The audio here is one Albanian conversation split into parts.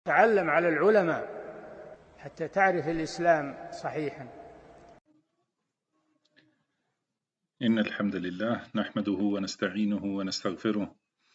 تعلم على العلماء حتى تعرف الإسلام صحيحا. إن الحمد لله نحمده ونستعينه ونستغفره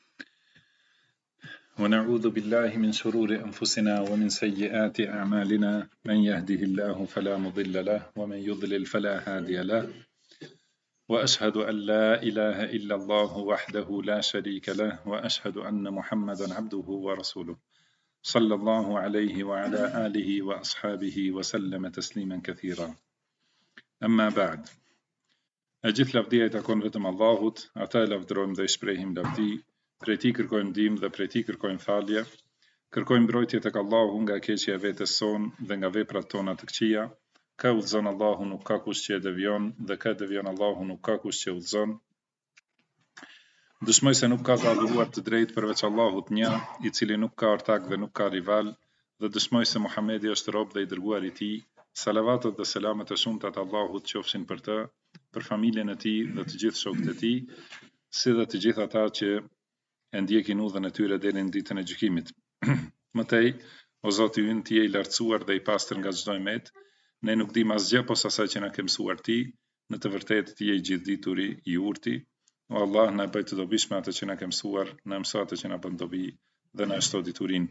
ونعوذ بالله من شرور أنفسنا ومن سيئات أعمالنا، من يهده الله فلا مضل له ومن يضلل فلا هادي له، وأشهد أن لا إله إلا الله وحده لا شريك له، وأشهد أن محمدا عبده ورسوله صلى الله عليه وعلى آله وأصحابه وسلم تسليما كثيرا. أما بعد، gjithë lavdia I takon vetëm Allahut, ata e lavdërojmë dhe I shprehim lavdi, prej Tij kërkojmë ndihmë dhe prej Tij kërkojmë falje, kërkojmë mbrojtje tek Allahu nga keqja e vetes sonë dhe nga veprat tona të këqija. Ka udhëzon Allahu, nuk ka kush që e devion, dhe ka devion Allahu, nuk ka kush që udhëzon. Dëshmoj se nuk ka të adhuruar të drejtë përveç Allahut një, I cili nuk ka ortak dhe nuk ka rival, dhe dëshmoj se Muhamedi është rob dhe I dërguar I Tij. Salavatet dhe selamet e shumta të Allahut qofshin për të, për familjen e tij dhe të gjithë shokët e tij, si dhe të gjithë ata që e ndjekin udhën e tyre deri në ditën e gjykimit. Mëtej, o Zoti ynë, Ti je I lartësuar dhe I pastër nga çdo emet, ne nuk dim asgjë posa asaj që na ke mësuar Ti, në të vërtetë Ti je I gjithdituri, I urti. O Allah, na bëj të dobishme atë që na ke mësuar, na mëso atë që na bën dobi dhe na shto diturinë.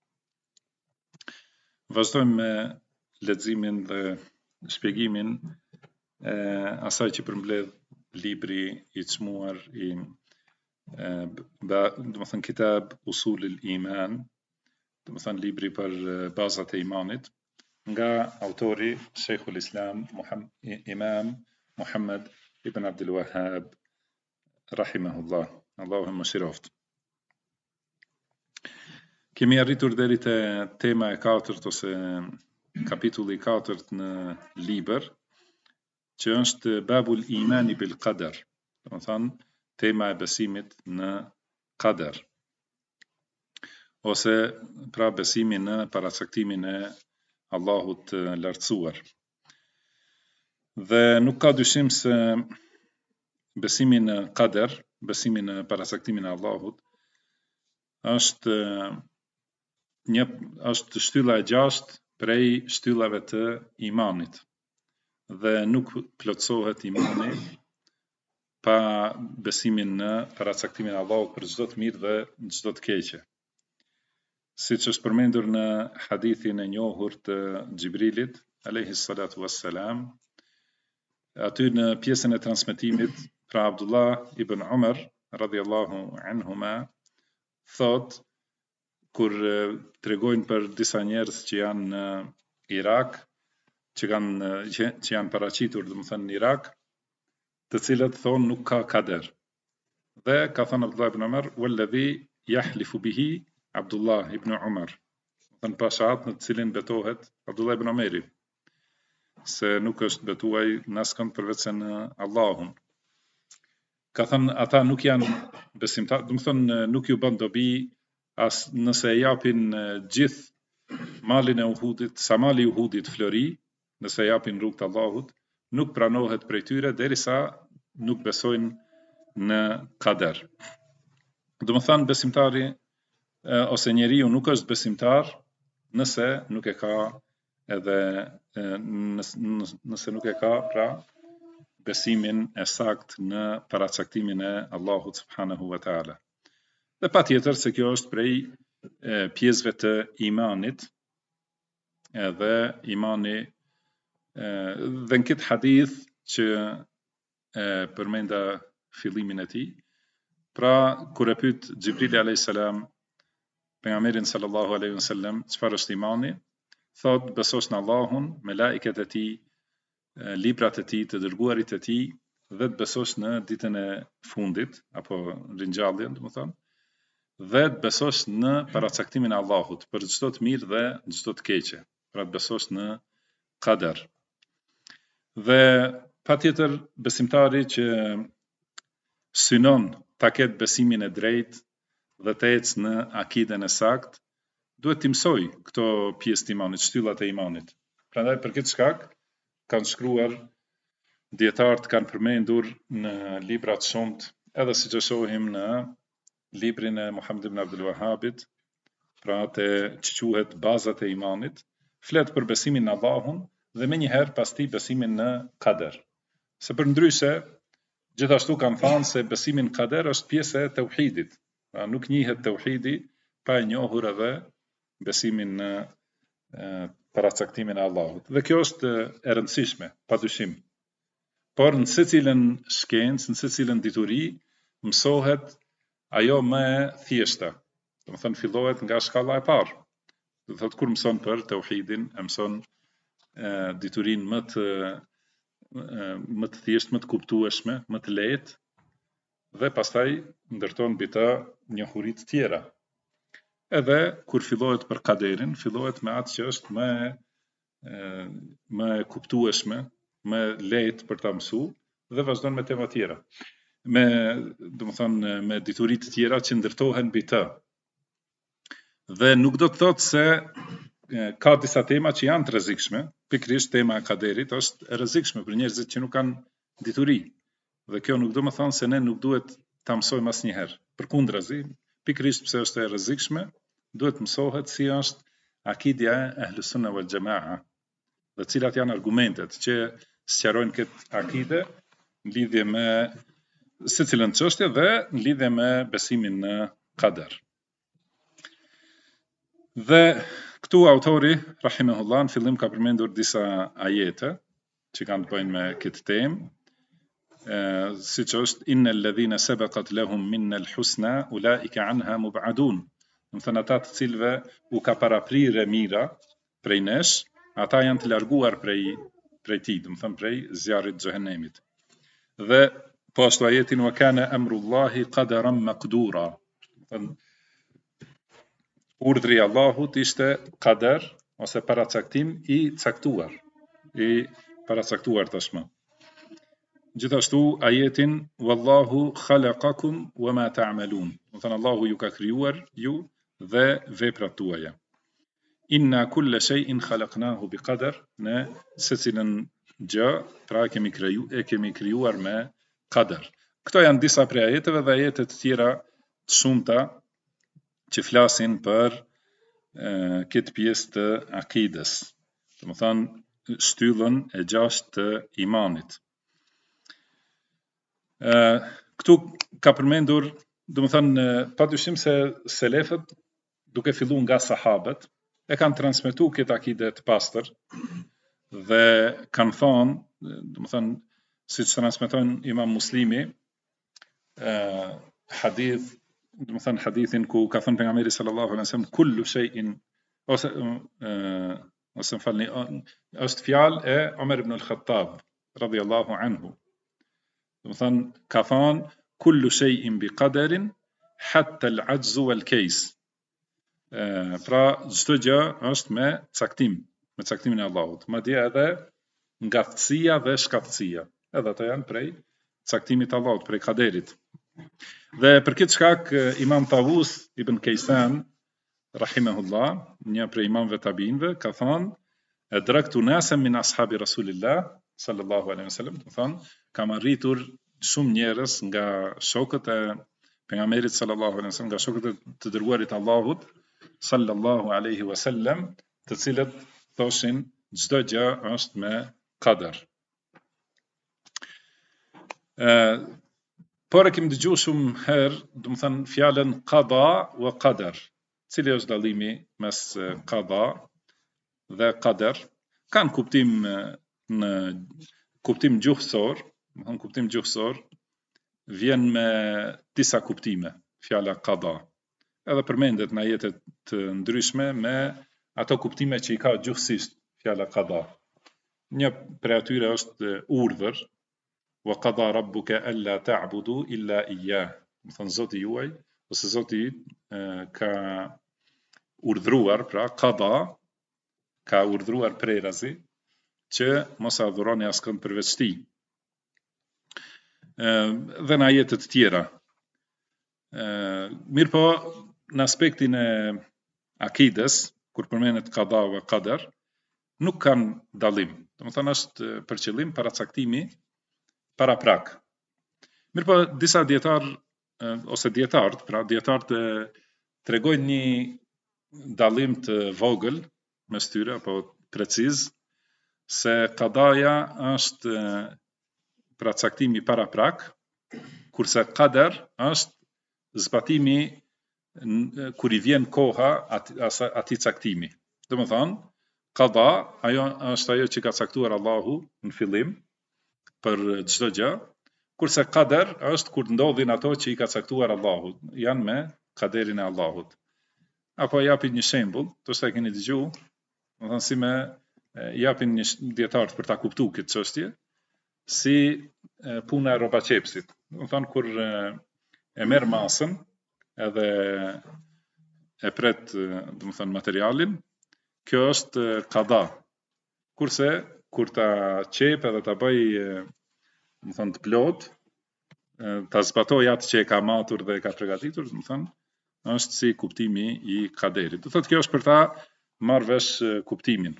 Vazhdojmë me leximin dhe shpjegimin asaj që përmbledh libri I çmuar I kitab Usul al-Iman, libri për bazat e imanit, nga autori Sheikhul Islam Imam Muhammad ibn Abdul Wahhab rahimahullah. Allahu mëshiroft. Kemi arritur deri te tema e 4 ose kapitulli I 4 në libër, që është babul imani bil qadar, tema e besimit në qadar, ose pra besimi në paracaktimin e Allahut të lartësuar. Dhe nuk ka dyshim se besimi në qadar, besimi në paracaktimin e Allahut, është shtylla e 6 prej shtyllave të imanit. Dhe nuk plotësohet imani pa besimin në paracaktimin e Allahut për çdo të mirë dhe çdo të keqe. Siç është përmendur në hadithin e njohur të Xhibrilit alayhi salatu wassalam, aty në pjesën e transmetimit, pra Abdullah ibn Umar radhiyallahu anhuma thot, kur tregojnë për disa njerëz që janë në Irak, që janë paraqitur, në Irak, të cilët thonë nuk ka kader. Dhe ka thënë Abdullah ibn Umar, walladhi yahlifu bihi Abdullah ibn Umar. Thënë pashat në të cilin betohet Abdullah ibn Umari, se nuk është betuaj në askënd përveç se në Allahun. Ka thënë ata nuk janë besimtar, nuk ju bën dobi as nëse e japin gjithë malin e Uhudit, sa mali I Uhudit flori, nëse japin rrugt të Allahut, nuk pranohet prej tyre derisa nuk besojnë në qadar. Besimtari ose njeriu nuk është besimtar nëse nuk e ka nëse nuk e ka pra besimin e sakt në paracaktimin e Allahut subhanahu wa taala. Dhe patjetër se kjo është prej pjesëve të imanit, edhe imani dhe në këtë hadith që përmenda fillimin e tij, pra kur e pyet Xhibrili alayhis salam pejgamberin sallallahu alaihi wasallam çfarë është imani, thot besosh në Allahun, me laiket e tij, librat e tij, të dërguarit e tij, dhe të besosh në ditën e fundit apo ringjalljen, dhe të besosh në paracaktimin e Allahut për çdo të mirë dhe çdo të keqe, pra të besosh në qadar. Dhe patjetër besimtari që synon ta ketë besimin e drejtë dhe të ecë në akiden e sakt, duhet të mësoj këto pjesë të imanit, shtyllat e imanit. Prandaj për këtë shkak kanë shkruar dietarët, kanë përmendur në libra të shumt, edhe siç e shohim në librin e Muhammed ibn Abdul Wahhabit, pra te që quhet bazat e imanit, flet për besimin në Allahun dhe menjëherë pastaj besimin në kader. Se përndryshe, gjithashtu kanë thënë se besimi në kader është pjesë e tauhidit. Pra nuk njihet tauhidi pa e njohur edhe besimin në paracaktimin e Allahut. Dhe kjo është e rëndësishme, padyshim. Por në secilën shkencë, në secilën dituri, mësohet ajo më e thjeshta. Do të thënë fillohet nga shkalla e parë. Do të thotë kur mëson për tauhidin, e mëson diturinë më të thjeshtë, më të kuptueshme, më të lehtë dhe pastaj ndërton mbi të njohuri të tjera. Edhe kur fillohet për kaderin, fillohet me atë që është më e kuptueshme, më lehtë për ta mësuar dhe vazhdon me tema tjera. Me dituri të tjera që ndërtohen mbi të. Dhe nuk do të thotë se ka disa tema që janë të rrezikshme, pikërisht tema e kaderit është e rrezikshme për njerëzit që nuk kanë dituri. Dhe kjo nuk do të thonë se ne nuk duhet ta mësojmë asnjëherë. Përkundrazi, pikërisht pse është e rrezikshme, duhet mësohet si është akidja e Ahlus Sunna wal Jamaa, dhe cilat janë argumentet që sqarojnë këtë akide në lidhje me secilën çështje dhe në lidhje me besimin në kader. Dhe këtu autori, rahimahullah, në fillim ka përmendur disa ajete që kanë të bëjnë me këtë temë, siç është innal ladhina sabaqat lahum minna al-husna ulaika anha mub'adun. Do të thënë ata të cilëve u ka paraprirë mira prej nesh, ata janë të larguar prej tij, do të thënë prej zjarrit të xhehenemit. Dhe po ashtu ajetin wa kana amrullahi qadaran maqdura. Urdhri i Allahut ishte kader ose paracaktim i paracaktuar tashmë. Gjithashtu ajetin wallahu khalaqakum wama ta'malun. Do të thënë Allahu ju ka krijuar ju dhe veprat tuaja. Inna kulla shay'in khalaqnahu biqadar, ne secilën gjë pra kemi krijuar me qadar. Këto janë disa prej ajeteve dhe ajete të tjera të shumta që flasin për këtë pjesë të akides. Do të thënë shtyllën e 6 të imanit. Këtu ka përmendur, do të thënë padyshim se selefët, duke filluar nga sahabët, e kanë transmetuar këtë akide të pastër dhe kanë thonë, do të thënë siç transmeton Imam Muslimi, hadith, do të thënë hadithin ku ka thënë pejgamberi sallallahu alaihi wasallam kullu shay'in ose falni, është fjalë e Omer ibn al-Khattab radhiyallahu anhu. Do të thënë ka thënë kullu shay'in biqadarin hatta al-'ajz wal-kays. Pra çdo gjë është me caktimin e Allahut. Madje edhe ngatësia dhe shkaftësia, edhe ato janë prej caktimit të Allahut, prej kaderit. Dhe për këtë shkak Imam Tawus ibn Kaysan rahimahullah, një prej imamëve tabiinëve, ka thënë adraktu nasan min ashabi Rasulillah sallallahu alaihi wasallam, do thënë kam arritur shumë njerëz nga shokët e pejgamberit sallallahu alaihi wasallam, nga shokët e të dërguarit Allahut sallallahu alaihi wasallam, të cilët thoshin çdo gjë është me qadar. Por e kemi dëgjuar shumë herë, do të thënë fjalën qada wa qadar. Cili është dallimi mes qada dhe qadar? Kanë kuptim në kuptim gjuhësor, në kuptim gjuhësor vjen me disa kuptime fjala qada. Edhe përmendet në ajete të ndryshme me ato kuptime që i ka gjuhësisht fjala qada. Një prej atyre është urdhër, wa qada rabbuka alla ta'budu illa iyyah. Do thënë Zoti juaj ose Zoti ka urdhëruar, pra qada ka urdhëruar prerazi që mos adhuroni askënd përveç tij. Dhe në ajete të tjera. Mirë po, në aspektin e akides, kur përmendet qada wa qadar, nuk kanë dallim. Do të thënë është për qëllim paracaktimi para prak. Mirë po, disa dietarë ose dietarët, pra dietarët tregojnë një dallim të vogël mes tyre, apo preciz, se qadaja është pra caktimi paraprak, kurse qadar është zbatimi kur i vjen koha atij caktimi. Domethënë, qada është ajo që ka caktuar Allahu në fillim për çdo gjë, kurse qadar është kur ndodhin ato që i ka caktuar Allahu, janë me qaderin e Allahut. Apo japin një shembull, ndoshta e keni dëgjuar, domethënë si me japin një dietar për ta kuptuar këtë çështje, si puna e rrobaqepsit. Domethënë kur e merr masën edhe e pret, domethënë materialin, kjo është qada. Kurse kur ta qep edhe ta bëj, domethënë të plot, ta zbatoj atë që e ka matur dhe e ka përgatitur, domethënë është si kuptimi i qaderit. Do thotë kjo është për ta marrë vesh kuptimin.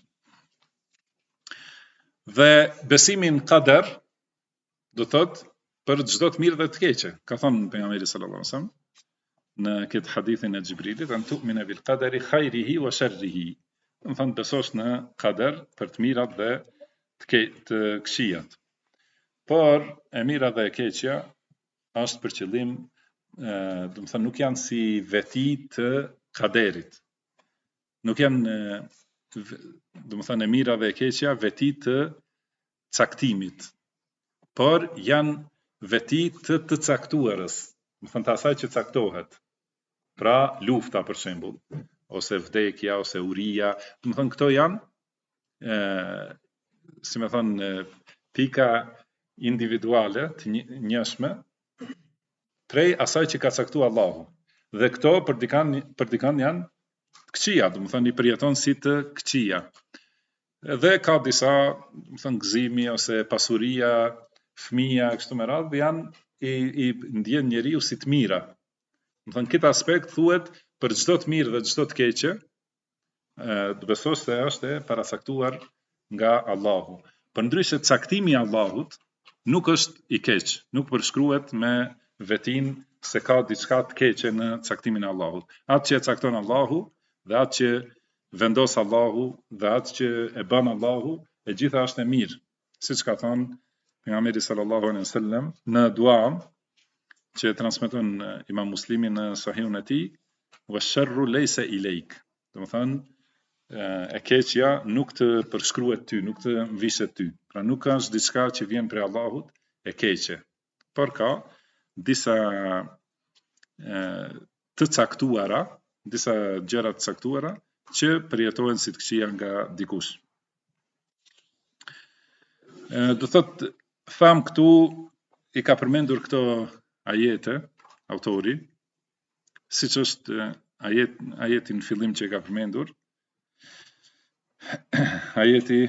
Dhe besimin qadar do thotë për çdo të mirë dhe të keqe. Ka thënë pejgamberi sallallahu alajhi wasallam në këtë hadithin e Xhibrilit, an tu'mina bil qadari khairihi wa sharrihi. Do thonë besosh në qadar për të mirat dhe të këqijat. Por e mira dhe e keqja është për qëllim, do të thënë nuk janë si veti të qaderit. Nuk janë, do të thënë e mira dhe e keqja veti të caktimit, por janë veti të caktuarës, do të thënë të asaj që caktohet. Pra lufta për shembull, ose vdekja, ose uria, do të thënë këto janë, si më thënë, pika individuale të njëshme prej asaj që ka caktuar Allahu. Dhe këto për dikan janë të këqija, do të thënë i përjeton si të këqija. Dhe ka disa, do të thënë gëzimi ose pasuria, fëmia kështu me radhë janë i ndjen njeriu si të mira. Do të thënë këtë aspekt thuhet për çdo të mirë dhe çdo të keqe, do besosh se është e paracaktuar nga Allahu. Përndryshe caktimi i Allahut nuk është i keq, nuk përshkruhet me vetin se ka diçka të keqe në caktimin e Allahut. Atë që e cakton Allahu dhe atë që vendos Allahu dhe atë që e bën Allahu, e gjitha është e mirë. Siç ka thënë pejgamberi sallallahu alaihi wasallam në duan që transmeton Imam Muslimi në Sahihun e tij, "Wash-sharru laysa ilayk." Do të thënë e keqja nuk të përshkruhet ty, nuk të vishet ty. Pra nuk është diçka që vjen prej Allahut e keqe. Por ka disa të caktuara, disa gjëra të caktuara që përjetohen si të këqija nga dikush. Do thotë, tham këtu i ka përmendur këto ajete autori, siç është ajeti në fillim që i ka përmendur, ajeti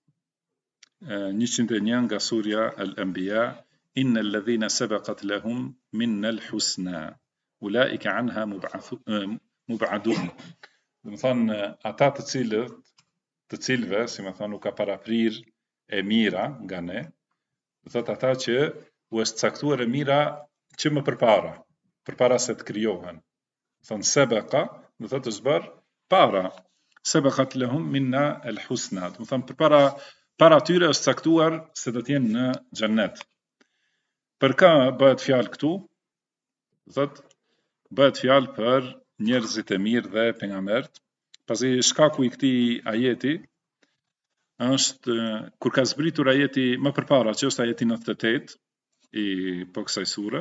101 nga surja Al-Anbiya, innal ladhina sabaqat lahum minna al-husna ulaika anha mub'adun. Do të thonë ata të cilëve, si më thonë, nuk ka paraprir e mira nga ne, do thotë ata që u është caktuar e mira që më përpara se të krijohen. Do thonë sabaqa, do thotë është bërë para. Sabaqat lahum minna al-husna. Do thonë para tyre është caktuar se do të jenë në xhennet. Për ka bëhet fjalë këtu? Do thotë bëhet fjalë për njerëzit e mirë dhe pejgamberët. Pasi shkaku i këtij ajeti është kur ka zbritur ajeti më përpara, që është ajeti 98 i kësaj sure,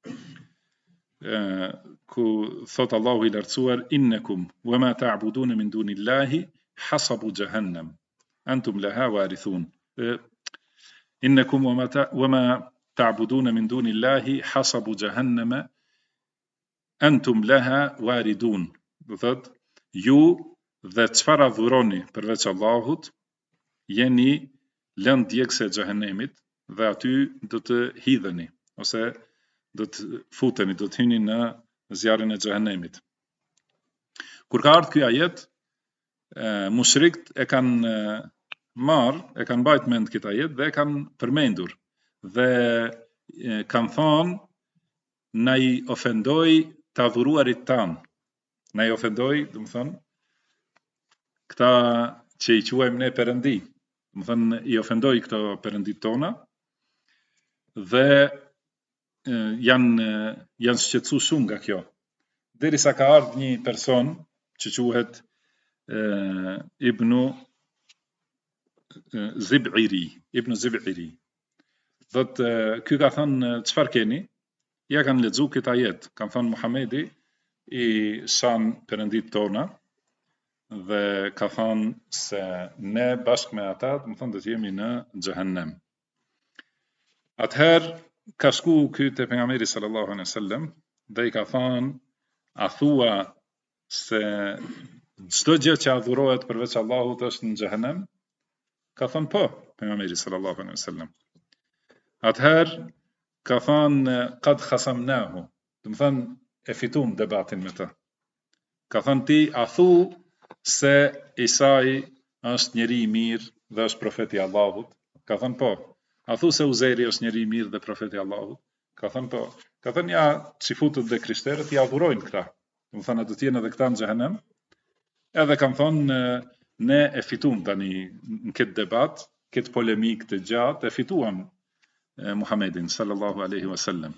ku thot Allahu i lartësuar, innakum wama ta'buduna min dunillahi hasabu jahannam antum laha warithun. Innakum wama ta'buduna min dunillahi hasabu jahannama antum laha waridun. Do thot ju dhe çfarë adhuroni përveç Allahut jeni lënë djegëse e xhehenemit dhe aty do të hidheni ose do të futeni, do të hyni në zjarrin e xhehenemit. Kur ka ardhur ky ajet, mushrikët e kanë mbajt mend këtë ajet dhe e kanë përmendur dhe kanë thonë na i ofendoi të adhuruarit tan. Na i ofendoi, do të thonë, këta që i quajmë ne perëndi, do të thënë i ofendoj këto perëndit tona dhe janë shqetësu shumë nga kjo. Derisa ka ardhur një person që quhet Ibnu Zib'iri. Thotë ky ka thënë çfarë keni? Ja kanë lexu këtë ajet, kanë thënë Muhamedi i shan perëndit tona dhe ka thënë se ne bashkë me ata, do të thonë do të jemi në xhehenem. Atëherë ka shku ky te pejgamberi sallallahu alaihi wasallam dhe i ka thënë a thua se çdo gjë që adhurohet përveç Allahut është në xhehenem? Ka thënë po, pejgamberi sallallahu alaihi wasallam. Atëherë ka thënë qad khasamnahu, do të thënë e fitum debatin me të. Ka thënë ti a thu se Isai është njeri i mirë dhe është profeti i Allahut? Ka thënë po. A thu se Uzeri është njeri i mirë dhe profeti i Allahut? Ka thënë po. Ka thënë ja, çifutët dhe krishterët i adhurojnë këta. Do të thënë do të jenë edhe këta në xhehenem. Edhe kanë thënë ne e fitum tani në këtë debat, këtë polemik të gjatë, e fituam Muhammedin sallallahu alaihi wasallam.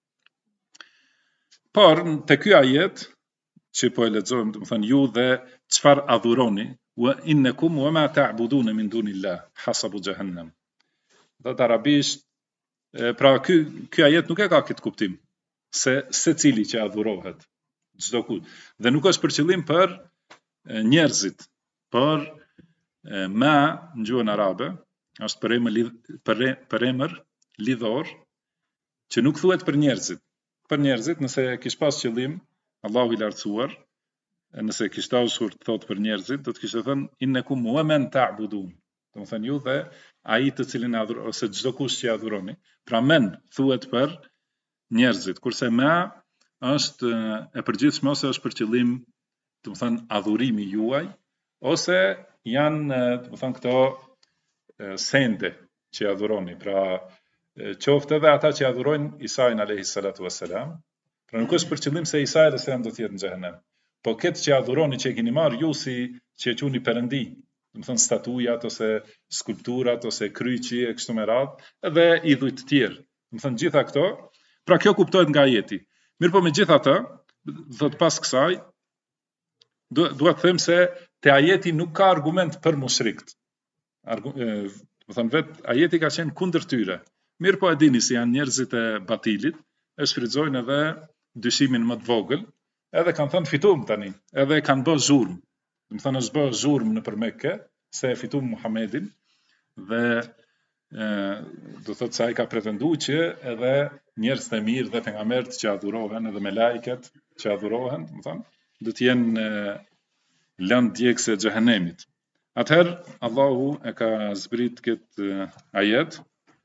Por te ky ajet që po e lexojmë, do të thënë ju dhe çfarë adhuroni, wa innakum wa ma ta'budun min dunillah hasabu jahannam. Do të arabisht, pra ky ajet nuk e ka këtë kuptim se secili që adhurohet, çdo kujt. Dhe nuk është për qëllim për njerëzit, por ma në gjuhën arabe është për emër lidhor që nuk thuhet për njerëzit. Për njerëzit nëse kish pas qëllim Allahu i lartësuar, nëse kish dashur të thotë për njerëzit, do të kishte thënë innakum wa man ta'budun. Do të thënë ju dhe ai të cilin adhuroni ose çdo kush që adhuroni. Pra men thuhet për njerëzit, kurse ma është e përgjithshme ose është për qëllim, do të thënë adhurimi juaj ose janë, do të thënë këto sende që adhuroni. Pra qoftë edhe ata që adhurojnë Isain alayhi salatu wassalam, pra nuk është për qëllim se Isa alayhi salam do të jetë në xhehenem. Po këtë që adhuroni që e keni marrë ju si që e quani perëndi, do të thënë statujat ose skulpturat ose kryqi e kështu me radhë, edhe idhujt të tjerë. Do të thënë gjitha këto, pra kjo kuptohet nga ajeti. Mirë po megjithatë, thot pas kësaj, dua të them se te ajeti nuk ka argument për mushrikët. Do të thënë vetë ajeti ka qenë kundër tyre. Mirë po e dini si janë njerëzit e batilit, e shfrytëzojnë edhe dyshimin më të vogël, edhe kanë thënë fitum tani, edhe kanë bërë zhurmë. Do të thënë është bërë zhurmë nëpër Mekë se e fitum Muhamedin dhe do thotë se ai ka pretenduar që edhe njerëz të mirë dhe pejgamberët që adhurohen edhe me laiket që adhurohen, do thënë, do të jenë lënë djegse xhehenemit. Atëherë Allahu e ka zbrit këtë ajet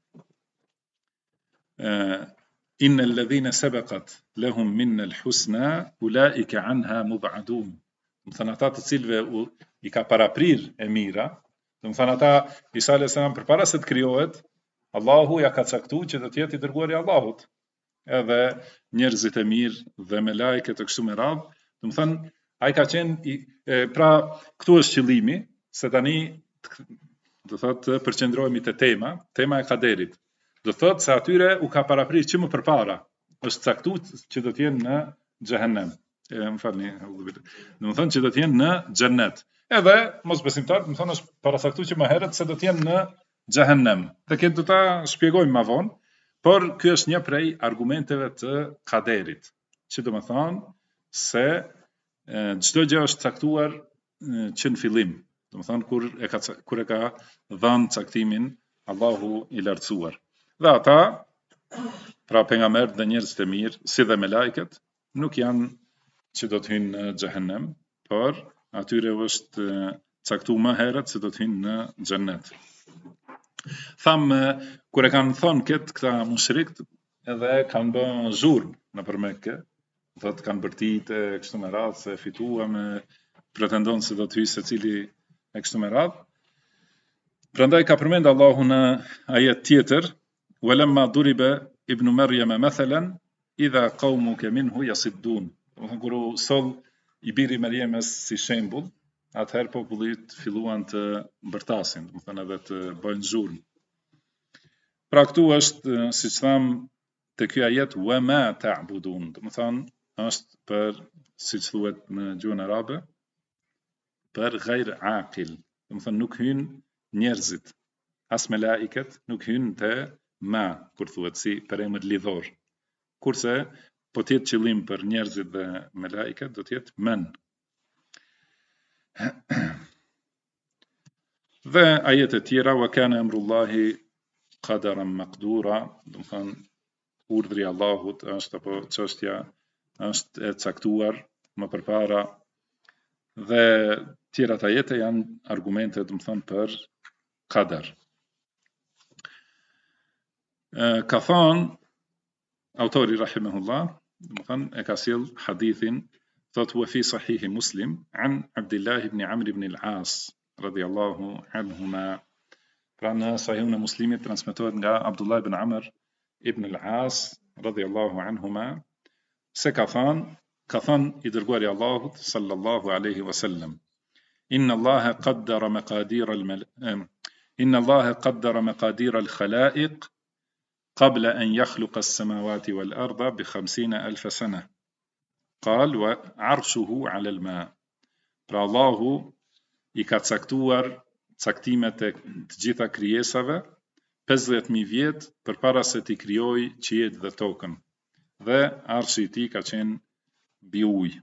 إن الذين سبقت لهم منا الحسنى أولئك عنها مبعدون. Do të thënë ata të cilëve i ka paraprir e mira, do të thënë ata Isa alayhis salam përpara se të krijohet, Allahu ja ka caktuar që do të jetë i dërguari i Allahut. Edhe njerëzit e mirë dhe me lajket e kështu me radhë, do të thënë ai ka qenë pra këtu është qëllimi se tani do thotë përqendrohemi te tema e kaderit. Do thotë se atyre u ka paraprir që më përpara, është caktuar që do të jenë në xhehenem. Më falni, do të thonë që do të jenë në xhennet. Edhe mosbesimtarët më thonë është paracaktuar që më herët se do të jenë në xhehenem. Dhe këtë do ta shpjegojmë më vonë, por ky është një prej argumenteve të kaderit, që do të thonë se çdo gjë është caktuar që në fillim, do të thonë kur e ka dhënë caktimin Allahu i lartësuar. Dhe ata, pra pejgamberët dhe njerëzit të mirë, si dhe me lajket, nuk janë që do të hynë në xhehenem, por atyre është caktuar më herët se do të hynë në xhennet. Thamë, kur e kanë thonë këta mushrikët, edhe kanë bërë zhurmë nëpër Mekë, thotë kanë bërtitë kështu me radhë se fituam, pretendon se do të hyjë secili e kështu me radhë. Prandaj ka përmend Allahu në ajet tjetër ولما ضرب ابن مريم مثلا إذا قومك منه يصدون. Kur u soll i biri Mariamës si shembull, atëherë popullit filluan të bërtasin, do të thënë edhe të bëjnë zulm. Pra këtu është, siç tham, te ky ajet wa ma ta'budun, do të thënë është për, siç thuhet në gjuhën arabe, për ghair aqil, do të thënë nuk hyn njerëzit, as melaiket nuk hyn te ma, kur thuhet si për emër lidhor. Kurse po të jetë qëllim për njerëzit dhe melaiket, do të jetë men. Dhe ajetet tjera, wa kana amrullahi qadaran maqdura, do të thënë urdhri i Allahut është, apo çështja është e caktuar më përpara, dhe tjerat ajete janë argumente, do të thënë, për qadar. Ka thënë autori rahimahullah, do të thënë, e ka sjell hadithin, thot wa fi sahih Muslim an Abdullah ibn Amr ibn al-As radiyallahu anhuma. Pra në sahihun e Muslimit transmetohet nga Abdullah ibn Amr ibn al-As radiyallahu anhuma se ka thënë i dërguari i Allahut sallallahu alaihi wasallam, inna Allaha qaddara maqadir al-khalaiq قبل أن يخلق السماوات والأرض ب50,000 سنة قال وعرشه على الماء. Pra Allahu i ka caktuar caktimet e të gjitha krijesave 50.000 vjet përpara se t'i krijojë qiejt dhe tokën, dhe arshi i tij ka qenë mbi ujë.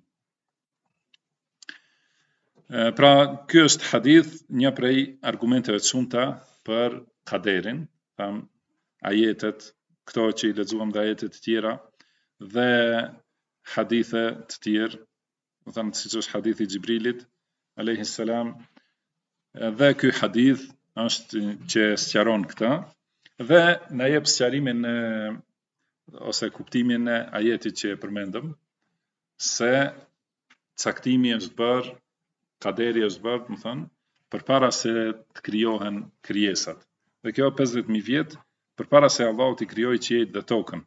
Pra ky është hadith, një prej argumenteve të shumta për kaderin, ajetet, këto që i lexuam dhe ajetet të tjera, dhe hadithe të tjerë, do të thënë siç është hadithi i Xhibrilit alayhis salam, dhe ky hadith është që sqaron këtë dhe na jep sqarimin ose kuptimin e ajetit që e përmendëm, se caktimi është bërë, kaderi është bërë, do të thënë, përpara se të krijohen krijesat. Dhe kjo 50.000 vjet përpara se Allahu t'i krijojë qiejt dhe tokën.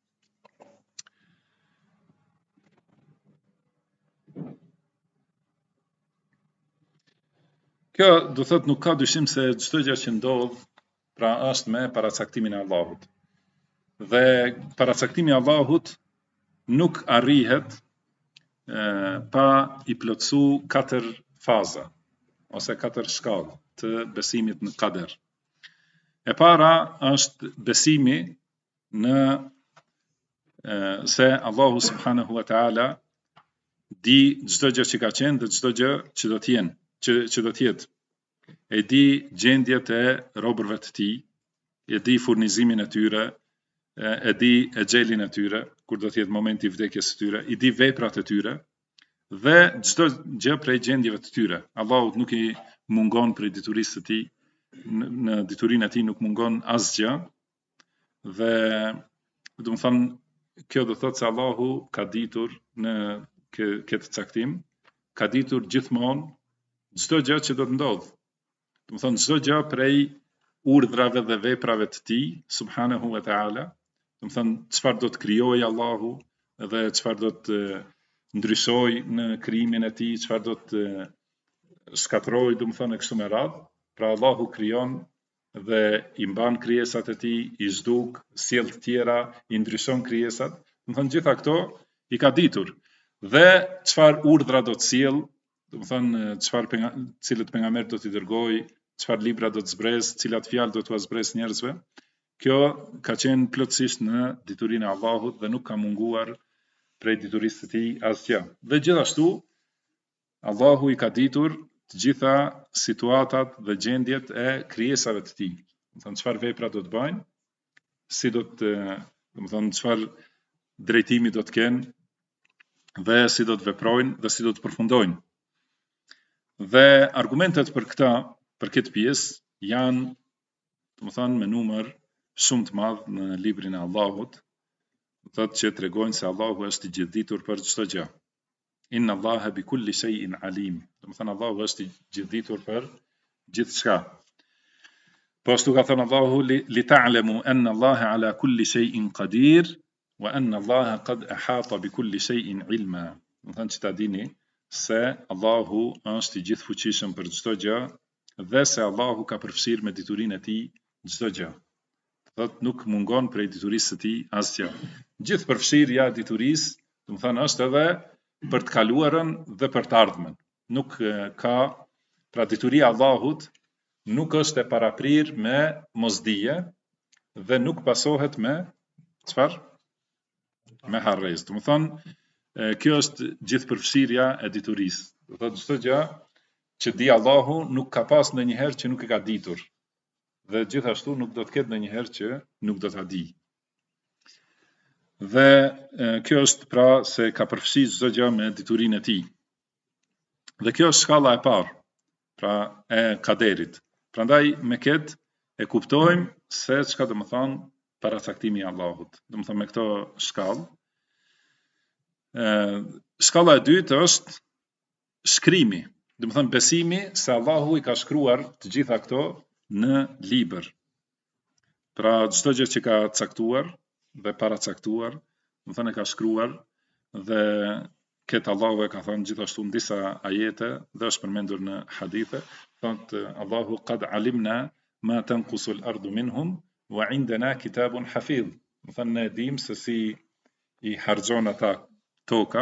Kjo do thot nuk ka dyshim se çdo gjë që ndodh, pra është me paracaktimin e Allahut. Dhe paracaktimi i Allahut nuk arrihet pa i plotësu 4 faza ose 4 shkallë të besimit në kader. E para është besimi në se Allahu subhanahu wa ta'ala di çdo gjë që ka qenë dhe çdo gjë që do të jenë, që do të jetë. E di gjendjet e robërve të tij, e di furnizimin e tyre, e di xhelin e tyre, kur do të jetë momenti i vdekjes së tyre, i di veprat e tyre dhe çdo gjë prej gjendjeve të tyre. Allahut nuk i mungon prej diturisë së tij, në diturinë e tij nuk mungon asgjë, dhe do të thënë kjo do thotë se Allahu ka ditur në këtë caktim, ka ditur gjithmonë çdo gjë që do të ndodhë. Do të thënë çdo gjë prej urdhrave dhe veprave të tij subhanahu wa taala, do të thënë çfarë do të krijojë Allahu dhe çfarë do të ndryshojë në krijimin e tij, çfarë do të shkatërrojë, do të thënë kështu me radhë. Pra Allahu krijon dhe i mban krijesat e tij, i zhduk, sjell të tjera, i ndryshon krijesat. Do të thënë gjitha këto i ka ditur. Dhe çfarë urdhra do të sjell, do të thënë cilët pejgamber do t'i dërgojë, çfarë libra do të zbresë, cilat fjalë do t'u zbresë njerëzve. Kjo ka qenë plotësisht në diturinë e Allahut dhe nuk ka munguar prej diturisë së tij asgjë. Dhe gjithashtu Allahu i ka ditur të gjitha situatat dhe gjendjet e krijesave të tij. Do të thënë çfarë vepra do të bëjnë, si do të, do të thënë çfarë drejtimi do të kenë dhe si do të veprojnë dhe si do të përfundojnë. Dhe argumentet për këtë pjesë janë, do të thënë, me numër shumë të madh në librin e Allahut, thotë që tregojnë se Allahu është i gjithditur për çdo gjë. Inna Allaha bi kulli shay'in alim. Do të thënë Allahu është i gjithditur për gjithçka. Po ashtu ka thënë Allahu li ta'lamu anna Allaha ala kulli shay'in qadir wa anna Allaha qad ahata bi kulli shay'in ilma. Do të thënë që ta dini se Allahu është i gjithfuqishëm për çdo gjë dhe se Allahu ka përfshirë me diturinë e tij çdo gjë. Thot nuk mungon prej diturisë së tij asgjë. Gjithë përfshirja e diturisë, do të thënë është edhe për të kaluarën dhe për të ardhmen. Nuk ka, pra dituria e Allahut nuk është e paraprir me mosdije dhe nuk pasohet me çfarë? Me harrez. Do të thonë, kjo është gjithë përfshirja e diturisë. Do thotë çdo gjë që di Allahu nuk ka pas ndonjëherë që nuk e ka ditur. Dhe gjithashtu nuk do të ketë ndonjëherë që nuk do ta di. Dhe kjo është pra se ka përfshirë çdo gjë me diturinë e tij. Dhe kjo është shkalla e parë, pra e kaderit. Prandaj me këtë e kuptojmë se çka do të thonë paracaktimi i Allahut. Do të thonë me këto shkallë. Shkalla e dytë është shkrimi. Do të thonë besimi se Allahu i ka shkruar të gjitha këto në libër. Pra çdo gjë që ka caktuar dhe paracaktuar, do të thonë e ka shkruar dhe këtë Allahu e ka thënë gjithashtu në disa ajete dhe është përmendur në hadithe, thotë Allahu qad alimna ma tanqusu al-ardu minhum wa indana kitabun hafidh. Do thënë ne dim se si i harxhon ata toka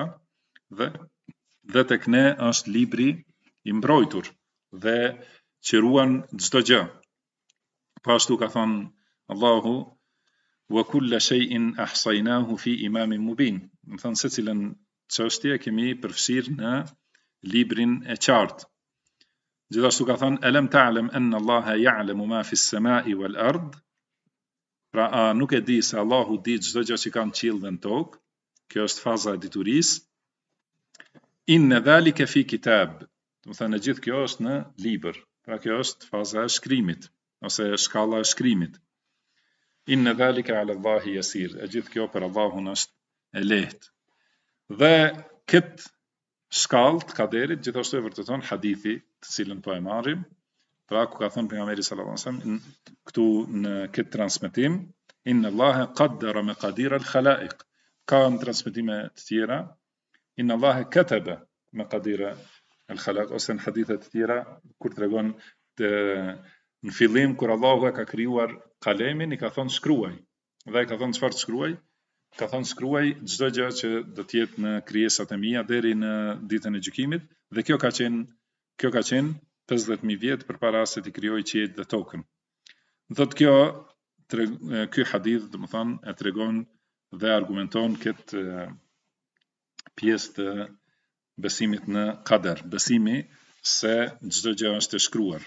dhe tek ne është libri i mbrojtur dhe që ruan çdo gjë. Po ashtu ka thënë Allahu wa kulla shay'in ahsaynahu fi imamin mubin. Do thënë se cilën çështje kemi përfshirë në librin e qartë. Gjithashtu ka thënë alam ta'lam anna Allaha ya'lamu ma fi as-sama'i wal ard. Pra a nuk e di se Allahu di çdo gjë që ka në qiell dhe në tokë. Kjo është faza e diturisë. Inna dhalika fi kitab. Do thënë gjithë kjo është në libër. Pra kjo është faza e shkrimit ose shkalla e shkrimit. Inna dhalika ala Allahi yasir. E gjithë kjo për Allahun është e lehtë. Dhe këtë shkallë të kaderit gjithashtu e vërteton hadithi të cilën po e marrim, pra ku ka thënë pejgamberi sallallahu alajhi wasallam këtu në këtë transmetim, inna Allaha qaddara maqadir al-khalaiq. Ka në transmetime të tjera, inna Allaha kataba maqadir al-khalaiq, ose në hadithe të tjera kur tregon në fillim kur Allahu e ka krijuar kalemin, i ka thënë shkruaj. Dhe i ka thënë çfarë shkruaj? Ka thënë shkruaj çdo gjë që do të jetë në krijesat e mia deri në ditën e gjykimit, dhe kjo ka qenë 50.000 vjet përpara se të krijojë qiellin dhe tokën. Thotë ky hadith, domethënë e tregon dhe argumenton këtë pjesë të besimit në qadar, besimi se çdo gjë është e shkruar.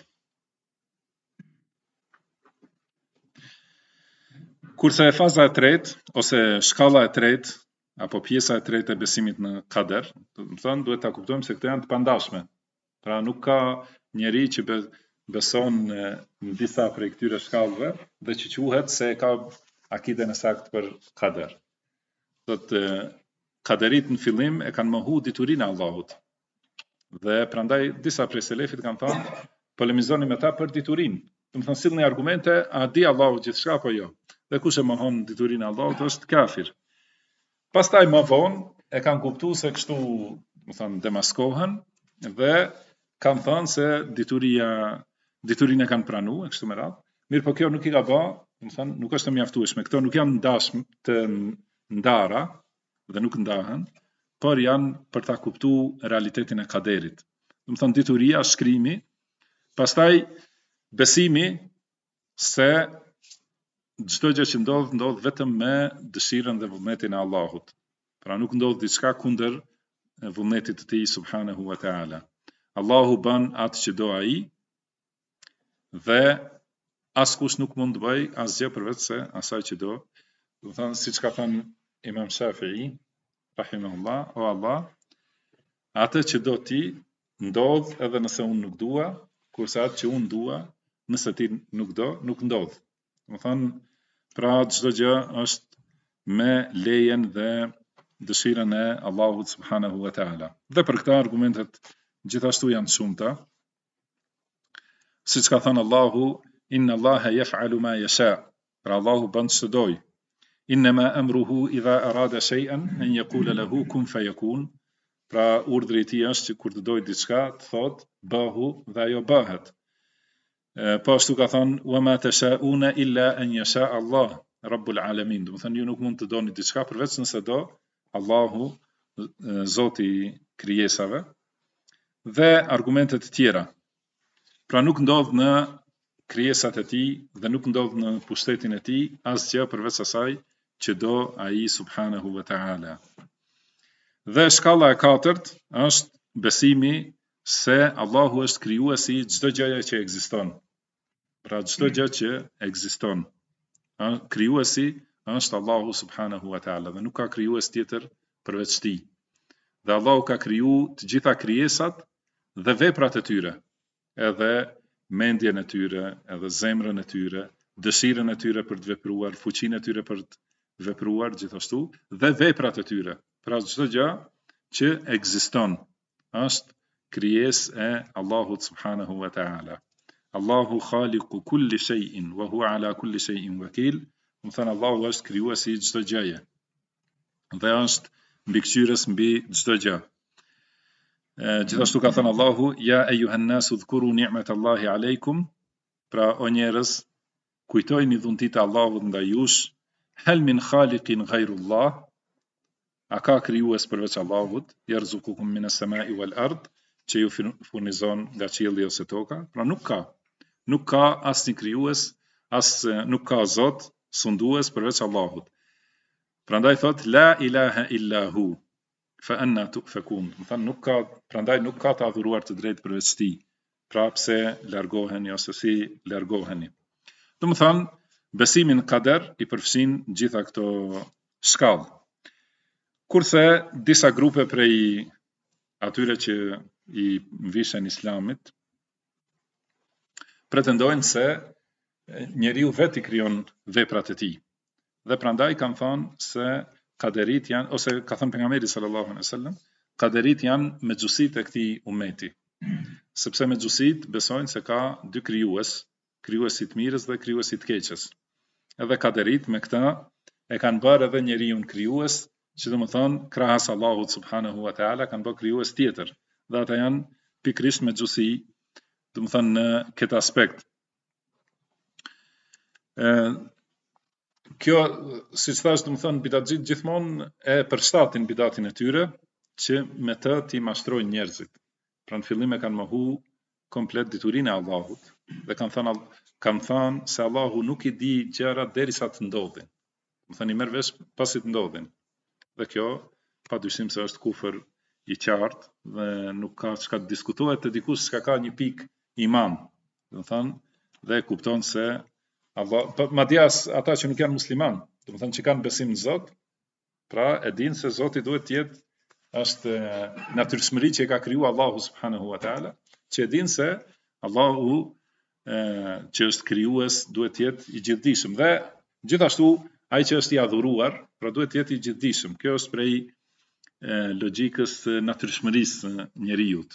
Kurse e faza e tretë ose shkalla e tretë apo pjesa e tretë e besimit në qadar, do të thonë duhet ta kuptojmë se këto janë të pandashme. Pra nuk ka njeri që beson në disa prej këtyre shkallëve dhe që quhet se ka akiden e saktë për qadar. Thotë qaderit në fillim e kanë mohu diturinë e Allahut. Dhe prandaj disa prej selefit kanë thënë polemizoni me ta për diturinë. Do të thonë sillni argumente, a di Allahu gjithçka apo jo? Dhe kush e mohon diturinë e Allahut është kafir. Pastaj më vonë e kanë kuptuar se kështu, do thonë demaskohen dhe kanë thënë se diturinë e kanë pranuar e kështu me radhë. Mirë, po kjo nuk i ka bë, do thonë nuk është e mjaftueshme. Këto nuk janë të ndara dhe nuk ndahen, por janë për ta kuptuar realitetin e kaderit. Do thonë dituria, shkrimi, pastaj besimi se çdo gjë që ndodh vetëm me dëshirën dhe vullnetin e Allahut. Pra nuk ndodh diçka kundër vullnetit të tij subhanahu wa taala. Allahu bën atë që do ai dhe askush nuk mund të bëj asgjë përveç se asaj që do. Do të thonë siç ka thënë Imam Shafi'i rahimahullah, o Allah, atë që do ti ndodh edhe nëse unë nuk dua, kurse atë që unë dua, nëse ti nuk do, nuk ndodh. Do të thonë pra çdo gjë është me lejen dhe dëshirën e Allahut subhanahu wa taala. Dhe për këtë argumentet gjithashtu janë shumëta. Siç ka thënë Allahu, inna Allaha yaf'alu ma yasha. Pra Allahu bën çdo doj. Inma amruhu idha arada shay'an an yaqula lahu kun fayakun. Pra urdhri i tij është që kur të dojë diçka, të thotë bëhu dhe ajo bëhet. Po ashtu ka thënë wa ma tashauna illa an yasha Allah Rabbul Alamin. Do të thënë ju nuk mund të doni diçka përveç nëse do Allahu, Zoti i krijesave, dhe argumentet të tjera. Pra nuk ndodh në krijesat e tij dhe nuk ndodh në pushtetin e tij asgjë përveç asaj që do ai subhanahu wa taala. Dhe shkalla e katërt është besimi se Allahu është krijuesi i çdo gjëje që ekziston. Pra çdo gjë që ekziston, krijuesi është Allahu subhanahu wa taala dhe nuk ka krijues tjetër përveç tij. Dhe Allahu ka kriju të gjitha krijesat dhe veprat e tyre, edhe mendjen e tyre, edhe zemrën e tyre, dëshirën e tyre për të vepruar, fuqinë e tyre për të vepruar gjithashtu, dhe veprat e tyre. Pra çdo gjë që ekziston është krijesë e Allahut subhanahu wa taala. Allahu khaliqu kulli shay'in wa huwa ala kulli shay'in wakil. Do thënë Allahu është krijuesi i çdo gjëje dhe është mbikëqyrës mbi çdo gjë. Gjithashtu ka thënë Allahu ja ejuhan nasu dhkuru ni'matallahi aleikum, pra o njerëz kujtojini dhuntitë e Allahut ndaj jush, hal min khaliqin ghayrullah, a ka krijues përveç Allahut, yarzuqukum minas samai wal ard, që ju furnizon nga qielli ose toka. Pra nuk ka asnjë krijues, nuk ka Zot sundues përveç Allahut. Prandaj thot la ilaha illa hu fa anna tufakun. Prandaj nuk ka të adhuruar të drejtë përveç tij. Pra pse largoheni ose si largoheni. Do të thënë besimi në kader i përfshin gjitha këto shkallë. Kurse disa grupe prej atyre që i vishen Islamit pretendojnë se njeriu vetë i krijon veprat e tij. Dhe prandaj kanë thënë se kaderit janë, ose ka thënë pejgamberi sallallahu alaihi wasallam, kaderit janë mexhusit e këtij ummeti. Sepse mexhusit besojnë se ka dy krijues, krijuesi i mirës dhe krijuesi i keqes. Edhe kaderit me këtë e kanë bërë edhe njeriu krijues, që do të thonë krahas Allahut subhanahu wa taala kanë bërë krijues tjetër. Dhe ata janë pikërisht mexhusi, do të thonë në këtë aspekt. Kjo, siç thash, do të thonë bidatxhit gjithmonë e përshtatin bidatin e tyre që me të ti mashtrojnë njerëzit. Pra në fillim e kanë mohu komplet diturinë e Allahut dhe kanë thënë se Allahu nuk i di gjërat derisa të ndodhin. Do thënë i merr vesh pasi të ndodhin. Dhe kjo padyshim se është kufër i qartë dhe nuk ka çka të diskutohet te dikush që ka një pikë iman. Do thënë dhe kupton se Allah, madje ata që nuk janë musliman, do të thënë që kanë besim në Zot, pra e dinë se Zoti duhet të jetë është natyrshmëri që e ka kriju Allahu subhanahu wa taala, që e dinë se Allahu që është krijues duhet të jetë i gjithdijshëm dhe gjithashtu ai që është i adhuruar, pra duhet të jetë i gjithdijshëm. Kjo është prej logjikës natyrshmërisë njeriut.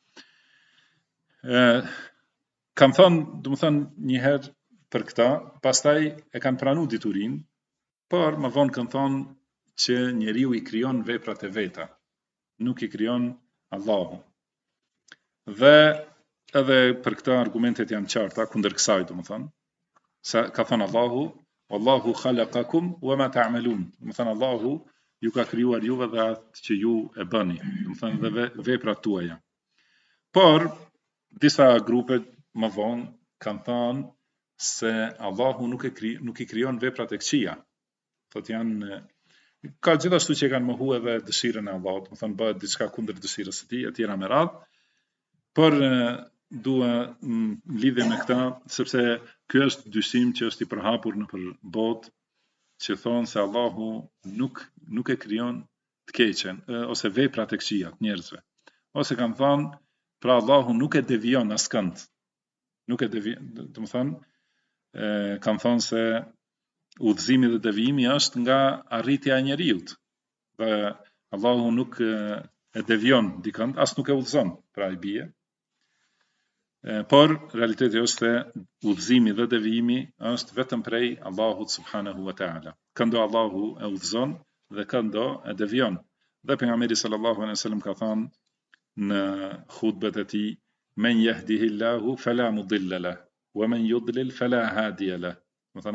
Kanë thënë, do të thënë një herë për këta, pastaj e kanë pranu diturinë, por më vonë kanë thonë që njeriu i krijon veprat e veta, nuk i krijon Allahu. Dhe edhe për këta argumentet janë qarta kundër kësaj, do të thonë, se ka thënë Allahu, Wallahu khalaqakum wa ma ta'malun. Do të thënë Allahu ju ka krijuar juve dhe atë që ju e bëni, do të thënë dhe veprat tuaja. Por disa grupe më vonë kanë thënë se Allahu nuk i krijon veprat e këqija. Thot janë ka gjithashtu që kanë mohu edhe dëshirën e Allahut, do thënë bëhet diçka kundër dëshirës së tij, etj me radhë. Por dua lidhje me këtë, sepse ky është dyshim që është i përhapur nëpër botë, që thonë se Allahu nuk e krijon të keqen ose veprat e këqija të njerëzve. Ose kanë thënë, pra Allahu nuk e devijon askënd. Nuk e devijon, do të thënë kanë thënë se udhëzimi dhe devijimi është nga arritja e njeriut. Dhe Allahu nuk e devijon dikënd, as nuk e udhëzon, pra i bie. Por realiteti është se udhëzimi dhe devijimi është vetëm prej Allahut subhanahu wa taala. Këndo Allahu e udhëzon dhe këndo e devijon. Dhe pejgamberi sallallahu alaihi wasallam ka thënë në khutbet e tij: "Men yahdihillahu fala mudilla lah, wa man yudlil fala hadiya lah." Do thënë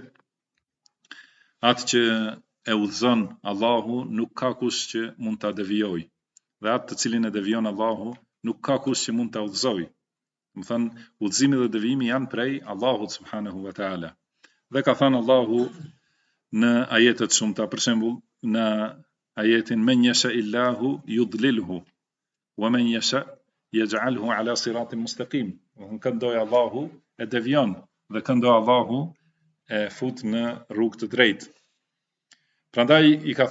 atë që e udhëzon Allahu nuk ka kush që mund ta devijoj, dhe atë të cilin e devijon Allahu nuk ka kush që mund ta udhëzoj. Do thënë udhëzimi dhe devijimi janë prej Allahut subhanahu wa taala. Dhe ka thënë Allahu në ajetet shumta, për shembull në ajetin men yasha illahu yudlilhu wa man yasha yaj'alhu ala siratin mustaqim. Këndoj Allahu e devijon dhe këndoj Allahu e fut në rrugë të drejtë. Prandaj i ka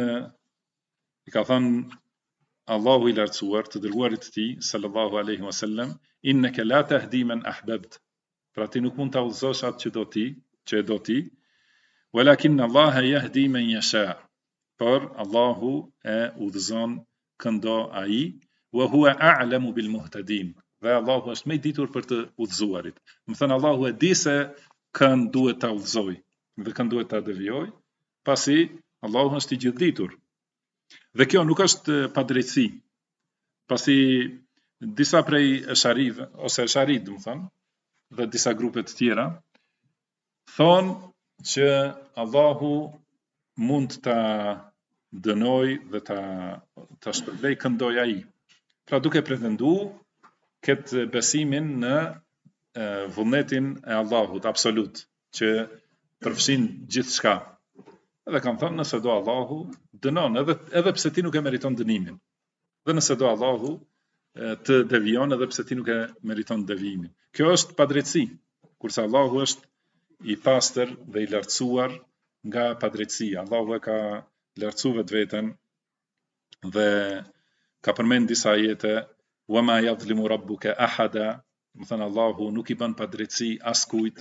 thënë Allahu i lartësuar të dërguarit të tij sallallahu alaihi wasallam: innaka la tahdi man ahbabt. Pra ti nuk mund ta udhëzosh atë që do ti, walakin Allah yahdi man yasha. Por Allahu e udhëzon këndo ai, wa huwa a'lamu bil muhtadin. Dhe Allahu është më i ditur për të udhëzuarit. Do thënë Allahu e di se kënd duhet ta udhëzoj dhe kënd duhet ta devijoj, pasi Allahu është i gjithditur. Dhe kjo nuk është padrejtësi, pasi disa prej esharive ose esharit, do thënë, dhe disa grupe të tjera thonë që Allahu mund ta dënoj dhe ta shpërblej këndoj ai. Pra duke pretendu këtë besimin në vullnetin e Allahut absolut, që përfshin gjithçka. Edhe kam thënë nëse do Allahu dënon, edhe pse ti nuk e meriton dënimin. Dhe nëse do Allahu të devijon, edhe pse ti nuk e meriton devijimin. Kjo është padrejtësi, kurse Allahu është i pastër dhe i lartësuar nga padrejtësia. Allahu e ka lartësuar vetveten dhe ka përmend disa ajete: "Wa ma yadhlimu rabbuka ahada." Do thënë Allahu nuk i bën padrejtësi askujt.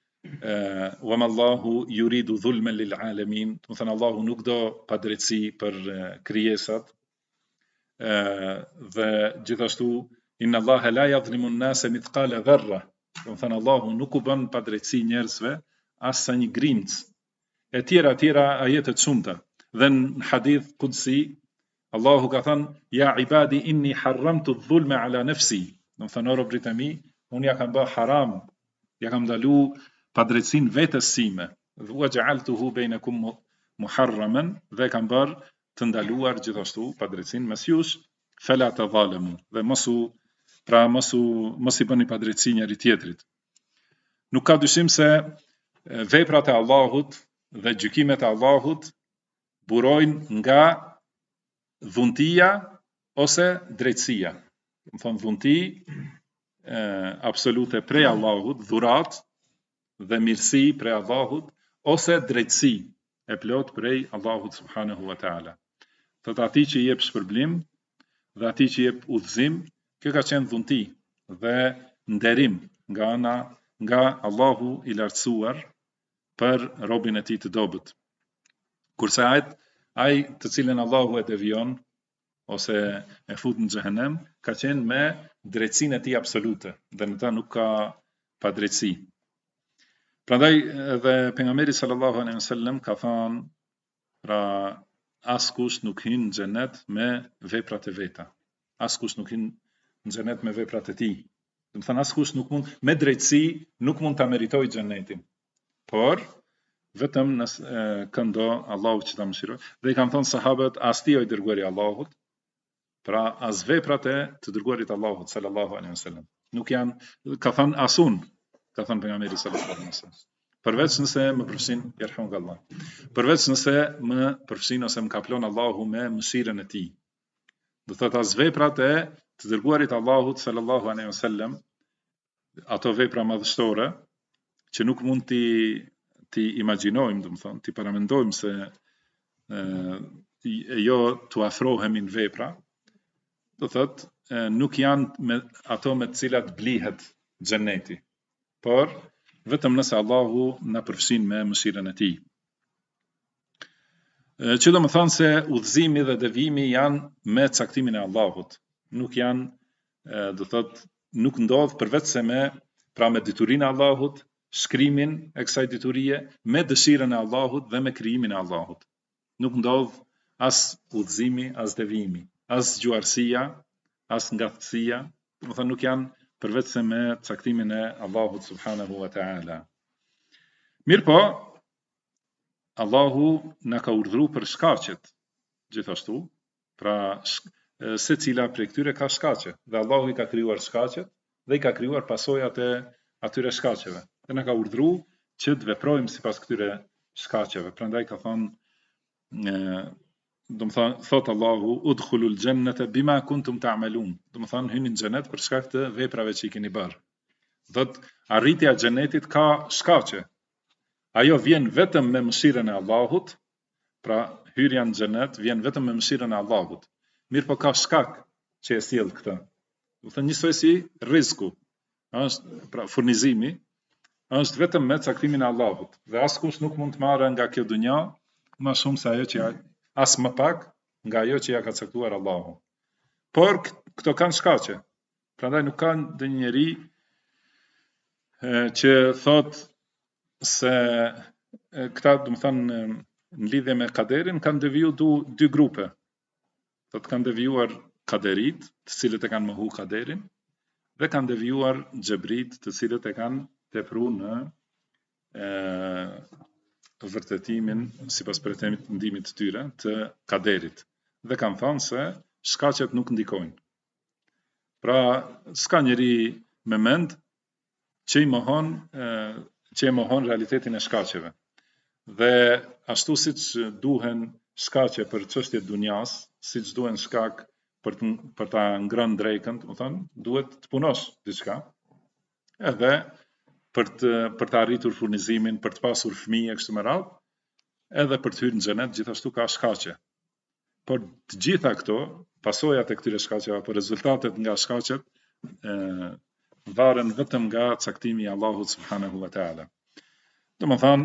"Wa ma Allahu yuridu dhulman lil alamin." Do thënë Allahu nuk do padrejtësi për krijesat. Dhe gjithashtu inna Allaha la yadhlimu an-nasa mithqala dharra. Do thënë Allahu nuk u bën padrejtësi njerëzve as sa një grimc. E tjera ajetet shumta. Dhe në hadith qudsi Allahu ka thënë: "Ya ibadi inni harramtu adh-dhulma ala nafsi." Do thënë o robrit e mi, unë ja kam bë haram, ja kam ndalu padrejtësinë vetes sime. Wa ja'altuhu bainakum muharraman, dhe kam bërë të ndaluar gjithashtu padrejtësinë mes jush. Fala tadhalamu, dhe mos i bëni padrejtësi njëri tjetrit. Nuk ka dyshim se veprat e Allahut dhe gjykimet e Allahut burojnë nga dhuntia ose drejtësia. Do thonë dhunti absolute prej Allahut, dhurat dhe mirësi prej Allahut, ose drejtësi e plot prej Allahut subhanahu wa taala. Thot ati që jep shpërblim dhe ati që jep udhëzim, kjo ka qenë dhunti dhe nderim nga Allahu i lartësuar për robën e tij të dobët. Kurse ai të cilën Allahu e devijon ose e fut në xhehenem, ka qenë me drejtësinë e tij absolute, dhe në ta nuk ka padrejtësi. Prandaj edhe pejgamberi sallallahu alaihi wasallam ka thënë, pra askush nuk hyn në xhenet me veprat e veta. Askush nuk hyn në xhenet me veprat e tij. Do të thënë askush nuk mund me drejtësi nuk mund ta meritojë xhenetin. Por vetëm nëse këndo Allahu që ta mëshiroj. Dhe i kanë thënë sahabët, as ti o i dërguari i Allahut, pra as veprat e të dërguarit Allahut sallallahu alaihi wasallam nuk janë, ka thënë asun, ka thënë pejgamberi sallallahu alaihi wasallam. Përveç nëse më përfshin, yerhamukallah. Përveç nëse më përfshin ose më kaplon Allahu me mëshirën e tij. Do thotë as veprat e të dërguarit Allahut sallallahu alaihi wasallam, ato vepra madhështore që nuk mund ti imagjinojmë, domethënë, ti paramendojmë se jo tu afrohemi në vepra, do thotë nuk janë ato me të cilat blihet xheneti, por vetëm nëse Allahu na përfshin me mëshirën e tij. Që do më thonë se udhëzimi dhe devijimi janë me caktimin e Allahut, nuk janë, do thotë, nuk ndodh përveç se me diturinë e Allahut, shkrimin e kësaj diturie, me dëshirën e Allahut dhe me krijimin e Allahut. Nuk ndodh as udhëzimi, as devijimi, as zgjuarësia, as ngathtësia, do të thonë nuk janë përveç se me caktimin e Allahut subhanahu wa taala. Mirë po, Allahu na ka urdhëruar për shkaqet, gjithashtu, pra se cila prej këtyre ka shkaqe, dhe Allahu i ka krijuar shkaqet dhe i ka krijuar pasojat e atyre shkaqeve. Dhe na ka urdhëruar që të veprojmë sipas këtyre shkaqeve. Prandaj ka thonë, do të thonë, thot Allahu udkhulul jannata bima kuntum ta'malun. Do të thonë hyni në xhenet për shkak të veprave që i keni bërë. Do të arritja e xhenetit ka shkaqe. Ajo vjen vetëm me mëshirën e Allahut, pra hyrja në xhenet vjen vetëm me mëshirën e Allahut. Mirë po ka shkak që e sjell këtë. Do të thonë njësoj si rrezku, është pra furnizimi, është vetëm me caktimin e Allahut. Dhe askush nuk mund të marrë nga kjo dunja më shumë se ajo që as më pak nga ajo që ja ka caktuar Allahu. Por këto kanë shkaqe. Prandaj nuk ka ndonjë njeri që thot se këta, do të thonë, në lidhje me kaderin kanë deviju dy grupe. Do të kanë devijuar kaderit, të cilët e kanë mohu kaderin, dhe kanë devijuar xhebrit, të cilët e kanë tepruar në vërtetimin sipas pretendimit të tyre të kaderit. Dhe kanë thënë se shkaqet nuk ndikojnë. Pra, s'ka njeri me mend që i mohon realitetin e shkaqeve. Dhe ashtu siç duhen shkaqe për çështjet dunjas, siç duhen shkak për ta ngrënë drekën, do të thonë, duhet të punosh diçka. Edhe për të arritur furnizimin, për të pasur fëmijë kështu me radhë, edhe për të hyrë në xhenet gjithashtu ka shkaqe. Por të gjitha këto, pasojat e këtyre shkaqeve apo rezultatet nga shkaqet, varen vetëm nga caktimi i Allahut subhanahu wa taala. Domethënë,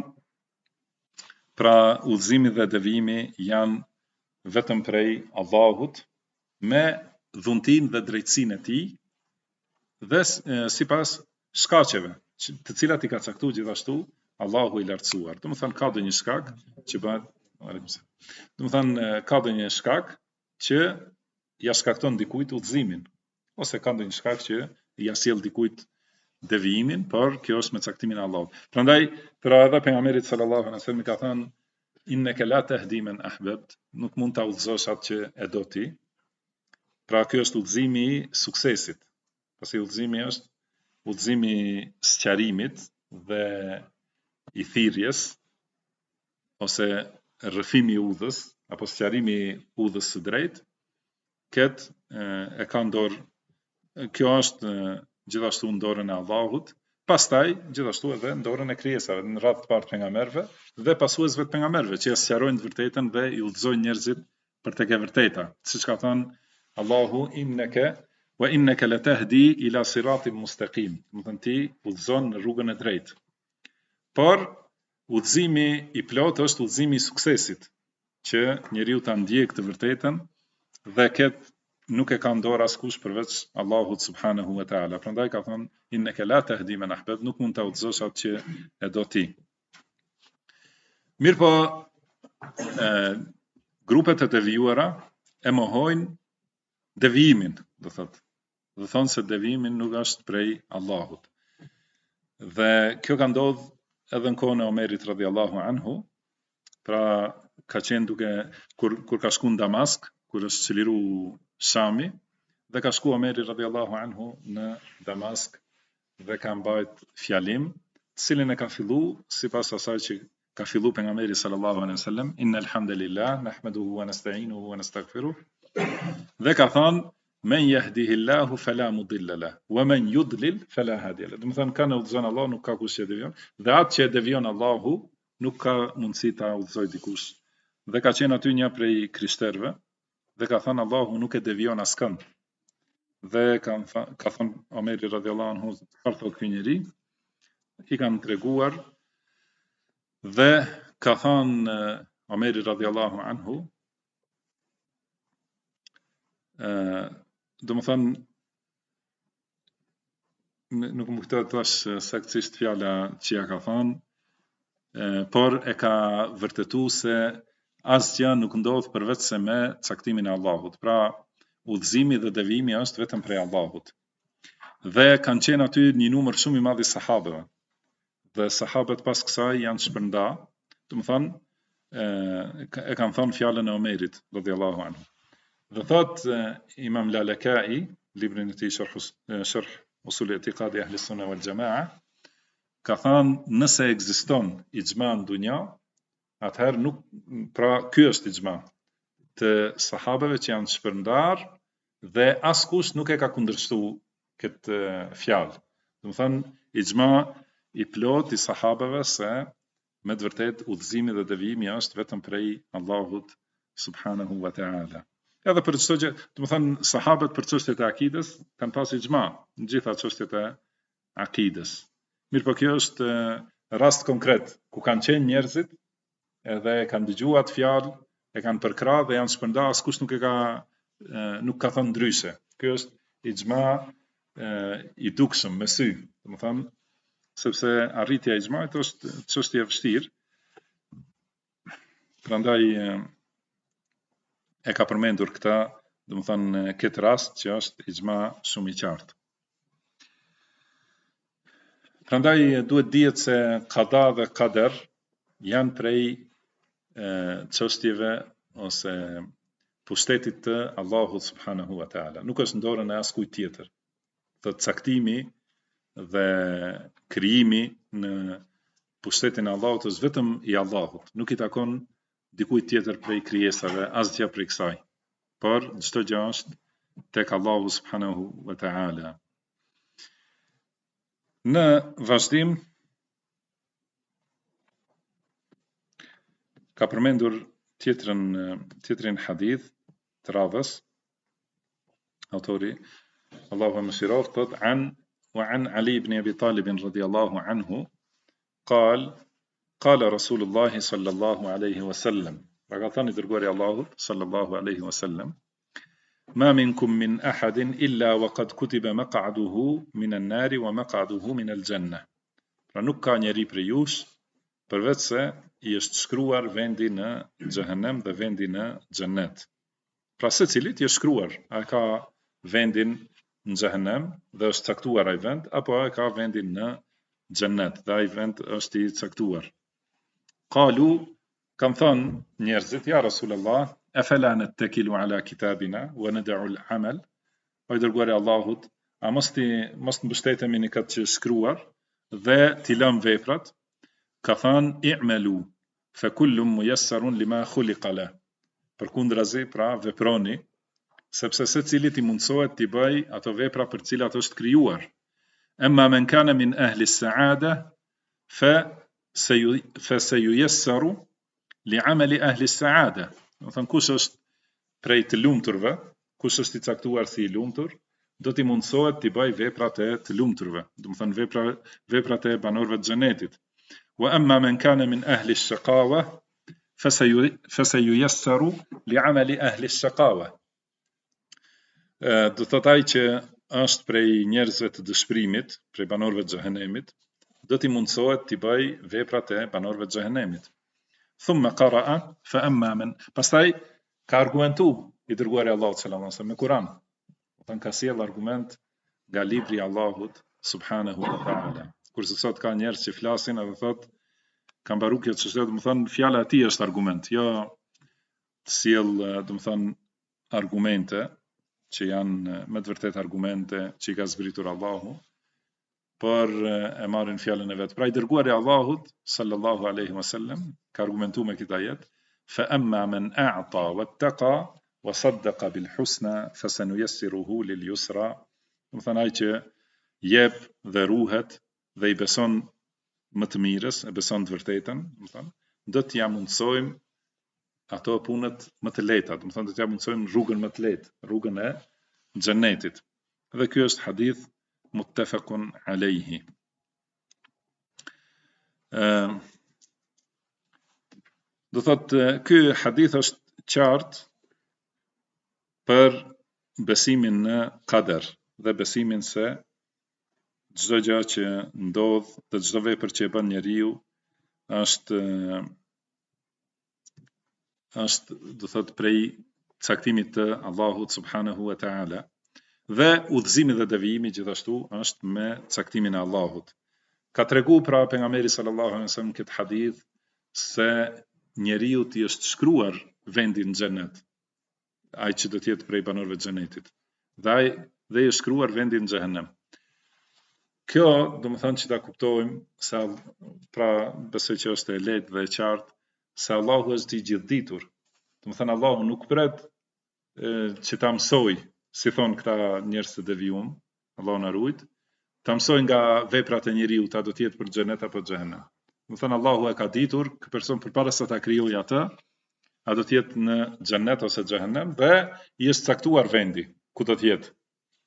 pra udhëzimi dhe devijimi janë vetëm prej Allahut me dhuntin dhe drejtsinë e tij dhe sipas shkaqeve, të cilat i ka caktuar gjithashtu Allahu i lartësuar. Domethënë ka ndonjë shkak që bëhet, domethënë ka ndonjë shkak që ja shkakton dikujt udhëzimin, ose ka ndonjë shkak që ja sjell dikujt devijimin, por kjo është me caktimin e Allahut. Prandaj, pra edhe pejgamberi sallallahu alaihi wasallam ka thënë innaka la tahdi man ahbabt, nuk mund ta udhëzosh atë që e do ti. Pra ky është udhëzimi i suksesit. Pasi udhëzimi është udhëzimi i sqarimit dhe i thirrjes, ose rrëfimi i udhës, apo sqarimi i udhës së drejtë, e ka në dorë. Kjo është gjithashtu në dorën e Allahut, pastaj gjithashtu edhe në dorën e krijesave, në radhë të parë pejgamberëve dhe pasuesve të pejgamberëve, që ja sqarojnë të vërtetën dhe i udhëzojnë njerëzit për tek e vërteta. Siç ka thënë Allahu innaka latahdi ila siratin mustaqim. Do të thënë ti udhëzon në rrugën e drejtë. Por udhëzimi i plot është udhëzimi i suksesit, që njeriu ta ndjek të vërtetën dhe nuk e ka në dorë askush përveç Allahut subhanahu wa taala. Prandaj ka thënë innaka la tahdi man ahbab, nuk mund ta udhëzosh atë që e do ti. Mirë po, grupet e devijuara e mohojnë devijimin, do thotë. Dhe thonë se devijimin nuk është prej Allahut. Dhe kjo ka ndodhur edhe në kohën e Omerit radhiyallahu anhu, pra ka qenë duke kur ka shkuar në Damask, kur është çliru Shami, dhe ka shku Omeri radhiyallahu anhu në Damask dhe ka mbajt fjalim, të cilin e ka fillu sipas asaj që ka fillu pejgamberi sallallahu alaihi wasallam, innal hamdalillah nahmaduhu wa nasta'inuhu wa nastaghfiruh. Dhe ka thënë men yahdihillahu fala mudilla lahu wa man yudlil fala hadiya lahu. Do të thonë kanë udhëzon Allahu, nuk ka kush që devijon, dhe atë që devijon Allahu nuk ka mundësi ta udhëzoj dikush. Dhe ka qenë aty një prej krishterëve, dhe ka thënë Allahu nuk e devijon askënd. Dhe ka thënë Omeri radhiyallahu anhu, çfarë thotë ky njeri? I kanë treguar dhe ka thënë Omeri radhiyallahu anhu, do më thënë, nuk më kujtohet tash saktësisht fjala që ja ka thënë, por e ka vërtetuar se asgjë nuk ndodh përveç se me caktimin e Allahut. Pra, udhëzimi dhe devijimi është vetëm prej Allahut. Dhe kanë qenë aty një numër shumë i madh i sahabëve. Dhe sahabët pas kësaj janë shpërnda, do të thonë e kanë thënë fjalën e Omerit radhiyallahu anhu. Dhe thot Imam Lalekai, librin e tij Sharh Usul I'tiqadi Ahli Sunna wal Jamaa, ka thënë nëse ekziston ixhma në dunja, atëherë nuk, pra ky është ixhma të sahabëve që janë shpërndar dhe askush nuk e ka kundërshtuar këtë fjalë. Do të thonë ixhma i plot i sahabëve se me të vërtet udhëzimi dhe devijimi është vetëm prej Allahut subhanahu wa ta'ala. Edhe për çdo gjë, do të thonë sahabët për çështjet e akides kanë pasur ixhma në gjitha çështjet e akides. Mirë, po kjo është rast konkret ku kanë qenë njerëzit edhe kanë dëgjuar atë fjalë, e kanë përkrahur dhe janë shpërndar, askush nuk ka thënë ndryshe. Ky është ixhma i dukshëm me sy, do të thonë, sepse arritja e ixhmait është çështje e vështirë. Prandaj e ka përmendur këta, do të thonë këtë rast që është ixhma shumë i qartë. Prandaj duhet dihet se qada dhe qadar janë prej çështjeve ose pushtetit të Allahut subhanahu wa ta'ala. Nuk është në dorën e askujt tjetër. Të caktimi dhe krijimi në pushtetin e Allahut është vetëm i Allahut. Nuk i takon dikujt tjetër prej krijesave asgjë prej kësaj. Por çdo gjë është tek Allahu subhanahu wa ta'ala. Në vazhdim ka përmendur tjetrin hadith të radhës, autori Allahu e mëshiroft, thot وعن علي بن أبي طالب رضي الله عنه قال رسول الله صلى الله عليه وسلم فقال درقوري الله صلى الله عليه وسلم ما منكم من أحد إلا وقد كتب مقعده من النار ومقعده من الجنة. Pra nuk ka njeri prej jush përveç se i është shkruar vendi në xhehenem dhe vendi në xhennet. Pra secilit i është shkruar, a ka vendin në xhehenem dhe është caktuar ai vend, apo e ka vendin në xhennet dhe ai vend është i caktuar. Qalu, kam thënë njerëzit, ja Rasulullah, afala nattakilu ala kitabina wa nad'u al-amal, o i dërguari Allahut, a mos mbështetemi në këtë që është shkruar dhe t'i lëm veprat? Ka thënë i'malu fa kullun muyassarun lima khuliqa la. Përkundrazi, pra veproni, sepse secili i mundsohet t'i bëj ato vepra për të cilat është krijuar. Amma man kana min ahli as-sa'ada fa sayuyassaru li'amali ahli as-sa'ada. Do të thonë kush është prej të lumturve, kush është i caktuar si i lumtur, do t'i mundsohet t'i bëj veprat e të lumturve, do të thonë veprat e banorëve të xhenetit. Wa amma man kana min ahli ash-shaqawa fasayuyassaru li'amali ahli ash-shaqawa. Do thot ai që është prej njerëzve të dëshpërimit, prej banorëve të xhehenemit, do t'i mundsohet t'i bëj veprat e banorëve të xhehenemit. Thumma qara'a fa amma man. Pastaj ka argumentu i dërguari Allahut sallallahu alaihi wasallam me Kur'an. Do ka sjell argument nga libri i Allahut subhanahu wa ta'ala. Kurse sot ka njerëz që flasin edhe thot kanë mbaruar kjo çështje, do të thonë fjala e tij është argument, jo të sjell, do të thonë argumente që janë me të vërtet argumente që i ka zbritur Allahu, por e marrin fjalën e vet. Pra i dërguari Allahut sallallahu alaihi wasallam ka argumentuar me këtë ajet, fa amma man a'ta wattaqa wa saddaqa bil husna fasanuyassiruhu lil yusra. Do të thonë ai që jep dhe ruhet dhe i beson më të mirës, e beson të vërtetën, do të thonë, do t'ja mundsojmë ato punët më të lehta, do të thonë do t'ja mundsojmë rrugën më të lehtë, rrugën e xhennetit. Dhe ky është hadith muttafaqun alayhi. Do thotë ky hadith është qartë për besimin në qadar dhe besimin se çdo gjë që ndodh dhe çdo vepër që e bën njeriu është do thot prej caktimit të Allahut subhanahu wa taala. Dhe udhëzimi dhe devijimi gjithashtu është me caktimin e Allahut. Ka tregu pra pejgamberi sallallahu alaihi wasallam këtë hadith se njeriu i është shkruar vendi në xhenet, ai që do të jetë prej banorëve të xhenetit. Dhe i është shkruar vendi në xhehenem. Kjo do të thonë që ta kuptojmë se pra besoj që është e lehtë dhe e qartë se Allahu është i gjithditur. Do të thonë Allahu nuk pret që ta mësoj, si thon këta njerëz të devijuar, Allahu na ruaj, ta mësoj nga veprat e njeriu, ta do të jetë për xhenet apo xhehenem. Do të thonë Allahu e ka ditur kë person përpara se ta krijojë atë, a do të jetë në xhenet ose xhehenem, dhe i është caktuar vendi ku do të jetë.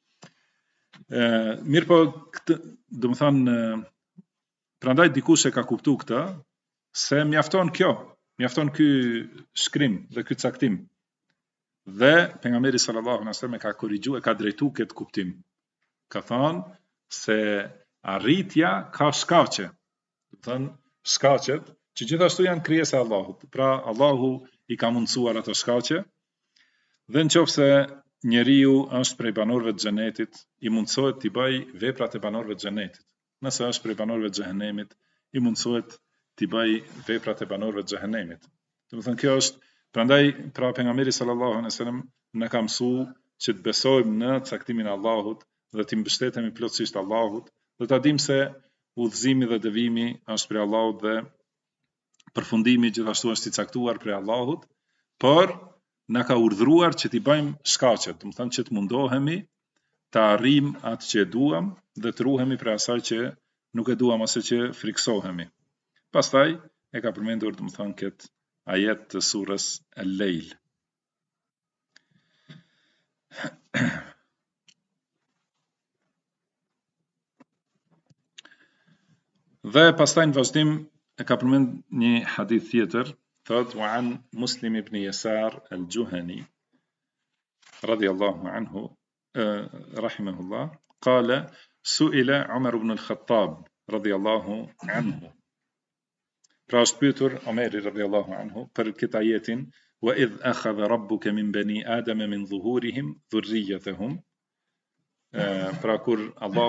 Mirë po, do të thonë, prandaj dikush e ka kuptu këtë, se mjafton kjo, mjafton ky shkrim dhe ky caktim. Dhe pejgamberi sallallahu alaihi wasallam e ka korrigjuar, e ka drejtuar këtë kuptim. Ka thënë se arritja ka shkaqe. Do të thonë shkaqet që gjithashtu janë krijesa e Allahut. Pra Allahu i ka mundsuar ato shkaqe. Dhe nëse njeriu është prej banorëve të xhenetit, i mundsohet t'i bëj veprat e banorëve të xhenetit. Nëse është prej banorëve të xhehenemit, i mundsohet t'i bëj veprat e banorëve të xhehenemit. Do të thonë kjo është, prandaj pra pejgamberi sallallahu alaihi wasallam na ka mësuar që të besojmë në caktimin e Allahut dhe të mbështetemi plotësisht Allahut, dhe ta dimë se udhëzimi dhe devijimi është prej Allahut dhe përfundimi gjithashtu është i caktuar prej Allahut, por na ka urdhëruar që t'i bëjmë shkaqet, do të thonë që të mundohemi të arrijmë atë që e duam dhe të ruhemi prej asaj që nuk e duam ose që friksohemi. Pastaj e ka përmendur, do të thonë, këtë ajet të surës Al-Lejl. Dhe pastaj në vazhdim e ka përmendur një hadith tjetër, thot وعن مسلم بن يسار الجهني رضي الله عنه رحمه الله قال سئل عمر بن الخطاب رضي الله عنه. Pra është pyetur Omeri radhiyallahu anhu për këtë ajetin وإذ أخذ ربك من بني آدم من ظهورهم ذريتهم. Pra kur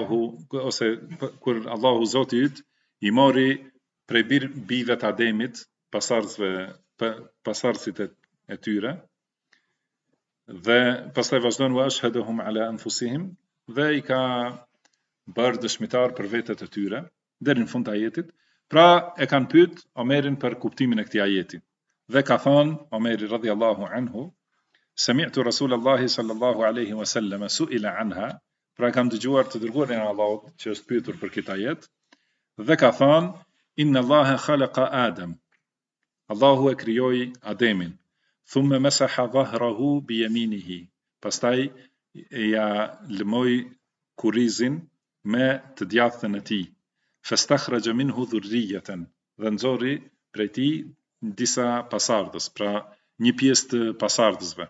Allahu Zoti yt i mori prej bijve të Ademit pasardhësit e tyre, dhe pastaj vazhdon wa ashhadahum ala anfusihim, dhe i ka bërë dëshmitar për vetët e tyre deri në fund të ajetit. Pra e kanë pyet Omerin për kuptimin e këtij ajeti. Dhe ka thënë Omeri radhiyallahu anhu, sami'tu Rasulullahi sallallahu alaihi wasallam su'ila anha, pra kam dëgjuar të dërguarin e Allahut që është pyetur për këtë ajet, dhe ka thënë inna Allaha khalaqa Adam. Allahu e krijoi Ademin. Thumma masaha dhahrahu bi yaminihi. Pastaj ja lëmoi kurrizin me të djathtën e tij. Fastakhraja minhu dhurriyatan. Dhe nxori prej tij disa pasardhës, pra një pjesë të pasardhësve.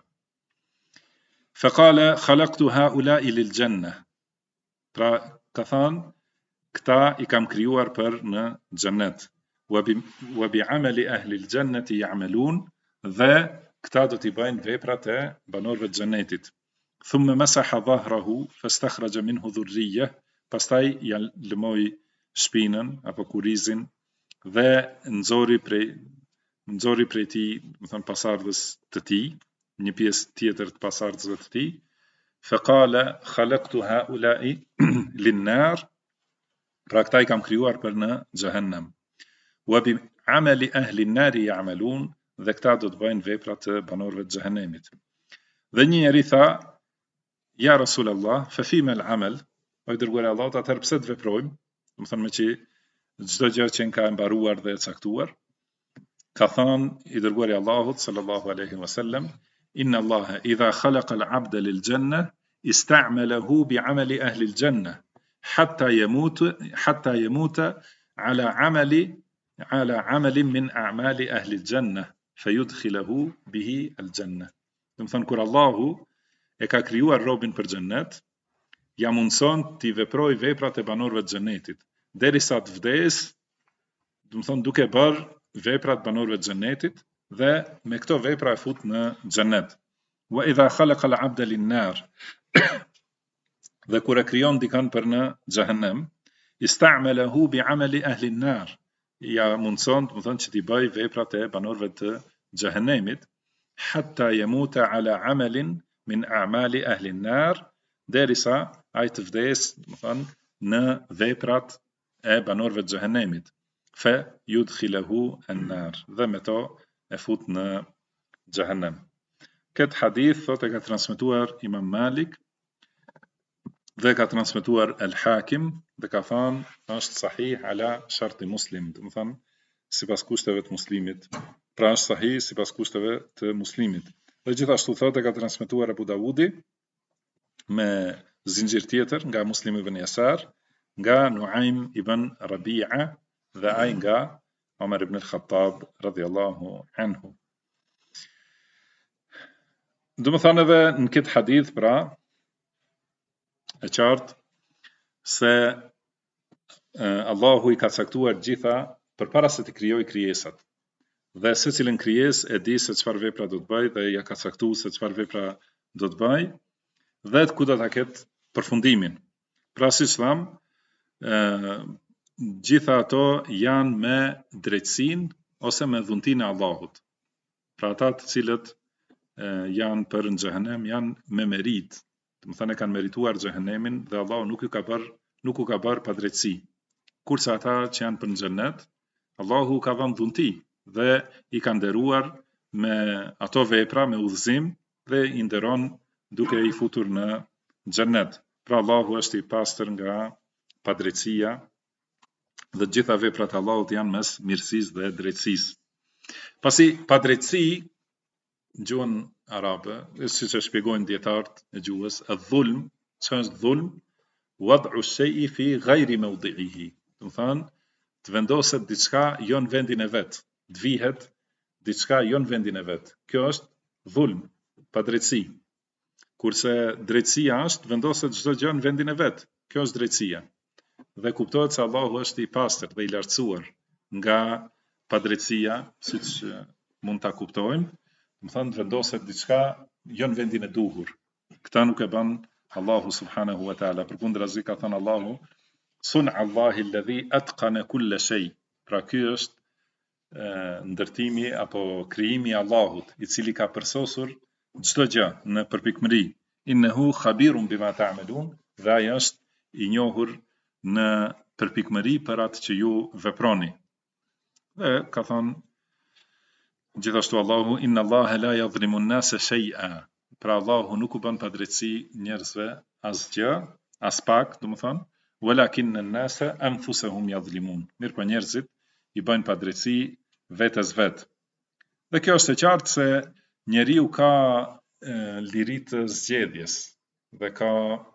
Faqala khalaqtu haula'i lil jannah. Pra ka thënë këta i kam krijuar për në xhenet. Wa bi amali ahli al-jannati ya'malun, dhe këta do t'i bëjnë veprat e banorëve të xhenetit. Thumma masaha dhahrahu fastakhraja minhu dhurriyyah. Pastaj ja lëmoi shpinën apo kurrizin dhe nxori prej tij, do të thënë pasardhës të tij, një pjesë tjetër të pasardhësve të tij. Faqala khalaqtu haula'i lin-nar. Pra këta i kam krijuar për në xhehenem. Wa bi amali ahli an-nari ya'malun, dhe këta do të bëjnë veprat të banorëve të xhehenemit. Dhe një njeri tha, ja Rasulullah, fa fima al-amal? O i dërguari i Allahut, atëherë pse të veprojmë? Do të thonë me që çdo gjë që ka mbaruar dhe e caktuar. Ka thënë i dërguari i Allahut sallallahu alaihi wasallam, inna Allaha idha khalaqa al-'abda lil-jannah ista'malahu bi 'amali ahli al-jannah hatta yamuta ala 'amalin min a'mali ahli al-jannah fayudkhiluhu bihi al-jannah. Do të thonë kur Allahu e ka krijuar robin për xhennet, ja mundson t'i veproj veprat e banorëve të xhenetit derisa të vdes, do të thonë duke bërë veprat banorëve të xhenetit, dhe me këto vepra e fut në xhennet. Wa idha khalaqa al-'abda lin-nar dhe kur e krijon dikan për në xhehenem, ista'malahu bi'amali ahli an-nar. Ja mundson, do të thonë që t'i bëj veprat e banorëve të xhehenemit, hatta yamuta ala amalin min a'mali ahli an-nar, derisa ai të vdes, do të thonë në veprat e banorëve të xhehenemit. Fa yudkhiluhu an-nar, dhe me to e fut në xhehenem. Këtë hadith thotë e ka transmetuar Imam Malik dhe ka transmetuar Al-Hakim dhe ka thënë është sahih ala sharti Muslim, do të thonë sipas kushteve të Muslimit. Pra është sahih sipas kushteve të Muslimit. Dhe gjithashtu thotë e ka transmetuar Abu Davudi me zinxhir tjetër nga Muslim ibn Yasar, nga Nuaim ibn Rabi'a dhe ai nga Omar ibn al-Khattab radhiyallahu anhu. Do të thonë edhe në këtë hadith pra e qartë se Allahu i ka caktuar gjitha përpara se të krijojë krijesat. Dhe secilën krijesë e di se çfarë vepra do të bëj dhe ja ka caktuar se çfarë vepra do të bëj dhe ku do ta ketë përfundimin. Pra siç tham, gjitha ato janë me drejtësinë ose me dhuntinë e Allahut. Pra ata të cilët janë për në xhehenem janë me merit. Do të thonë kanë merituar xhehenemin dhe Allahu nuk u ka bërë pa drejtësi. Kurse ata që janë për në xhennet, Allahu ka dhënë dhunti dhe i ka nderuar me ato vepra, me udhëzim dhe i nderon duke i futur në xhennet. Pra Allahu është i pastër nga padrejtësia dhe të gjitha veprat e Allahut janë mes mirësisë dhe drejtësisë. Pasi padrejtësi gjuhën arabe, siç e shpjegojnë dietarët e gjuhës, adh-dhulm, ç'është është dhulm? Wad'u shay'i fi ghayri mawdi'ihi. Do të thonë të vendoset diçka jo në vendin e vet, të vihet diçka jo në vendin e vet. Kjo është dhulm, padrejtësi. Kurse drejtësia është vendoset çdo gjë në vendin e vet. Kjo është drejtësia. Dhe kuptohet se Allahu është i pastër dhe i lartësuar nga padrejtësia, siç mund ta kuptojmë. Do të thonë vendoset diçka jo në vendin e duhur. Këta nuk e bën Allahu subhanahu wa ta'ala. Përkundrazi ka thënë Allahu, sun'a Allahi alladhi atqana kulla shay. Pra ky është ndërtimi apo krijimi i Allahut, i cili ka përsosur çdo gjë në përpikmëri. Innehu khabirun bima ta'malun, dhe ai është i njohur në përpikmëri për atë që ju veproni. Dhe ka thënë gjithashtu Allahu, inna Allaha la yadhlimu an-nasa shay'a. Pra Allahu nuk u bën padrejtësi njerëzve asgjë, as pak, domethënë, walakin an-nasa anfusahum yadhlimun. Mirë po njerëzit i bëjnë padrejtësi vetes vet. Dhe kjo është e qartë se njeriu ka liri të zgjedhjes dhe ka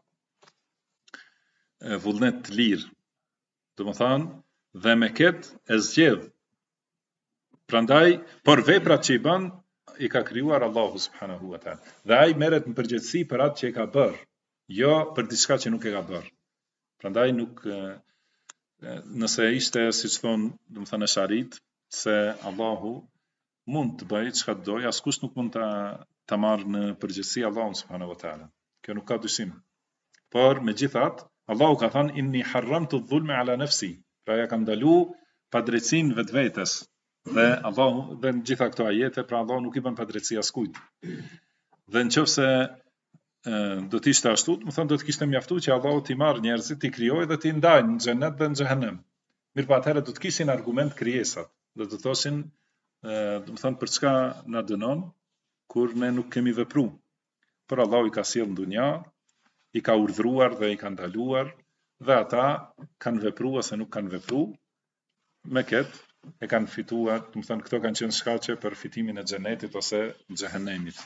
vullnet të lirë. Domethënë, dhe me këtë e zgjedh. Prandaj, por veprat që i bën i ka krijuar Allahu subhanahu wa ta'ala. Dhe ai merret në përgjegjësi për atë që e ka bërë, jo për diçka që nuk e ka bërë. Prandaj nuk nëse ishte siç thon, domethënë sharit se Allahu mund të bëjë çka të dojë, askush nuk mund ta marrë në përgjegjësi Allahun subhanahu wa ta'ala. Kjo nuk ka dyshim. Por megjithatë, Allahu ka thënë inni harramtu adh-dhulma ala nafsi. Pra ja kam ndalu padrejtësinë vetvetes. Dhe Allahu dhe në gjitha këto ajete, pra Allahu nuk i bën padrejtësi askujt. Dhe nëse do të ishte ashtu, do të thonë do të kishte mjaftuar që Allahu t'i marrë njerëzit, t'i krijojë dhe t'i ndajë në xhenet dhe në xhehenem. Mirë, pa atëherë do të kishin argument krijesat. Do të thoshin, do të thonë për çka na dënon kur ne nuk kemi vepruar. Por Allahu i ka sjellë në dunja, i ka urdhëruar dhe i ka ndaluar, dhe ata kanë vepruar ose nuk kanë vepruar. Me këtë e kanë fituar, do të thonë këto kanë qenë shkaqe për fitimin e xhenetit ose xhehenemit.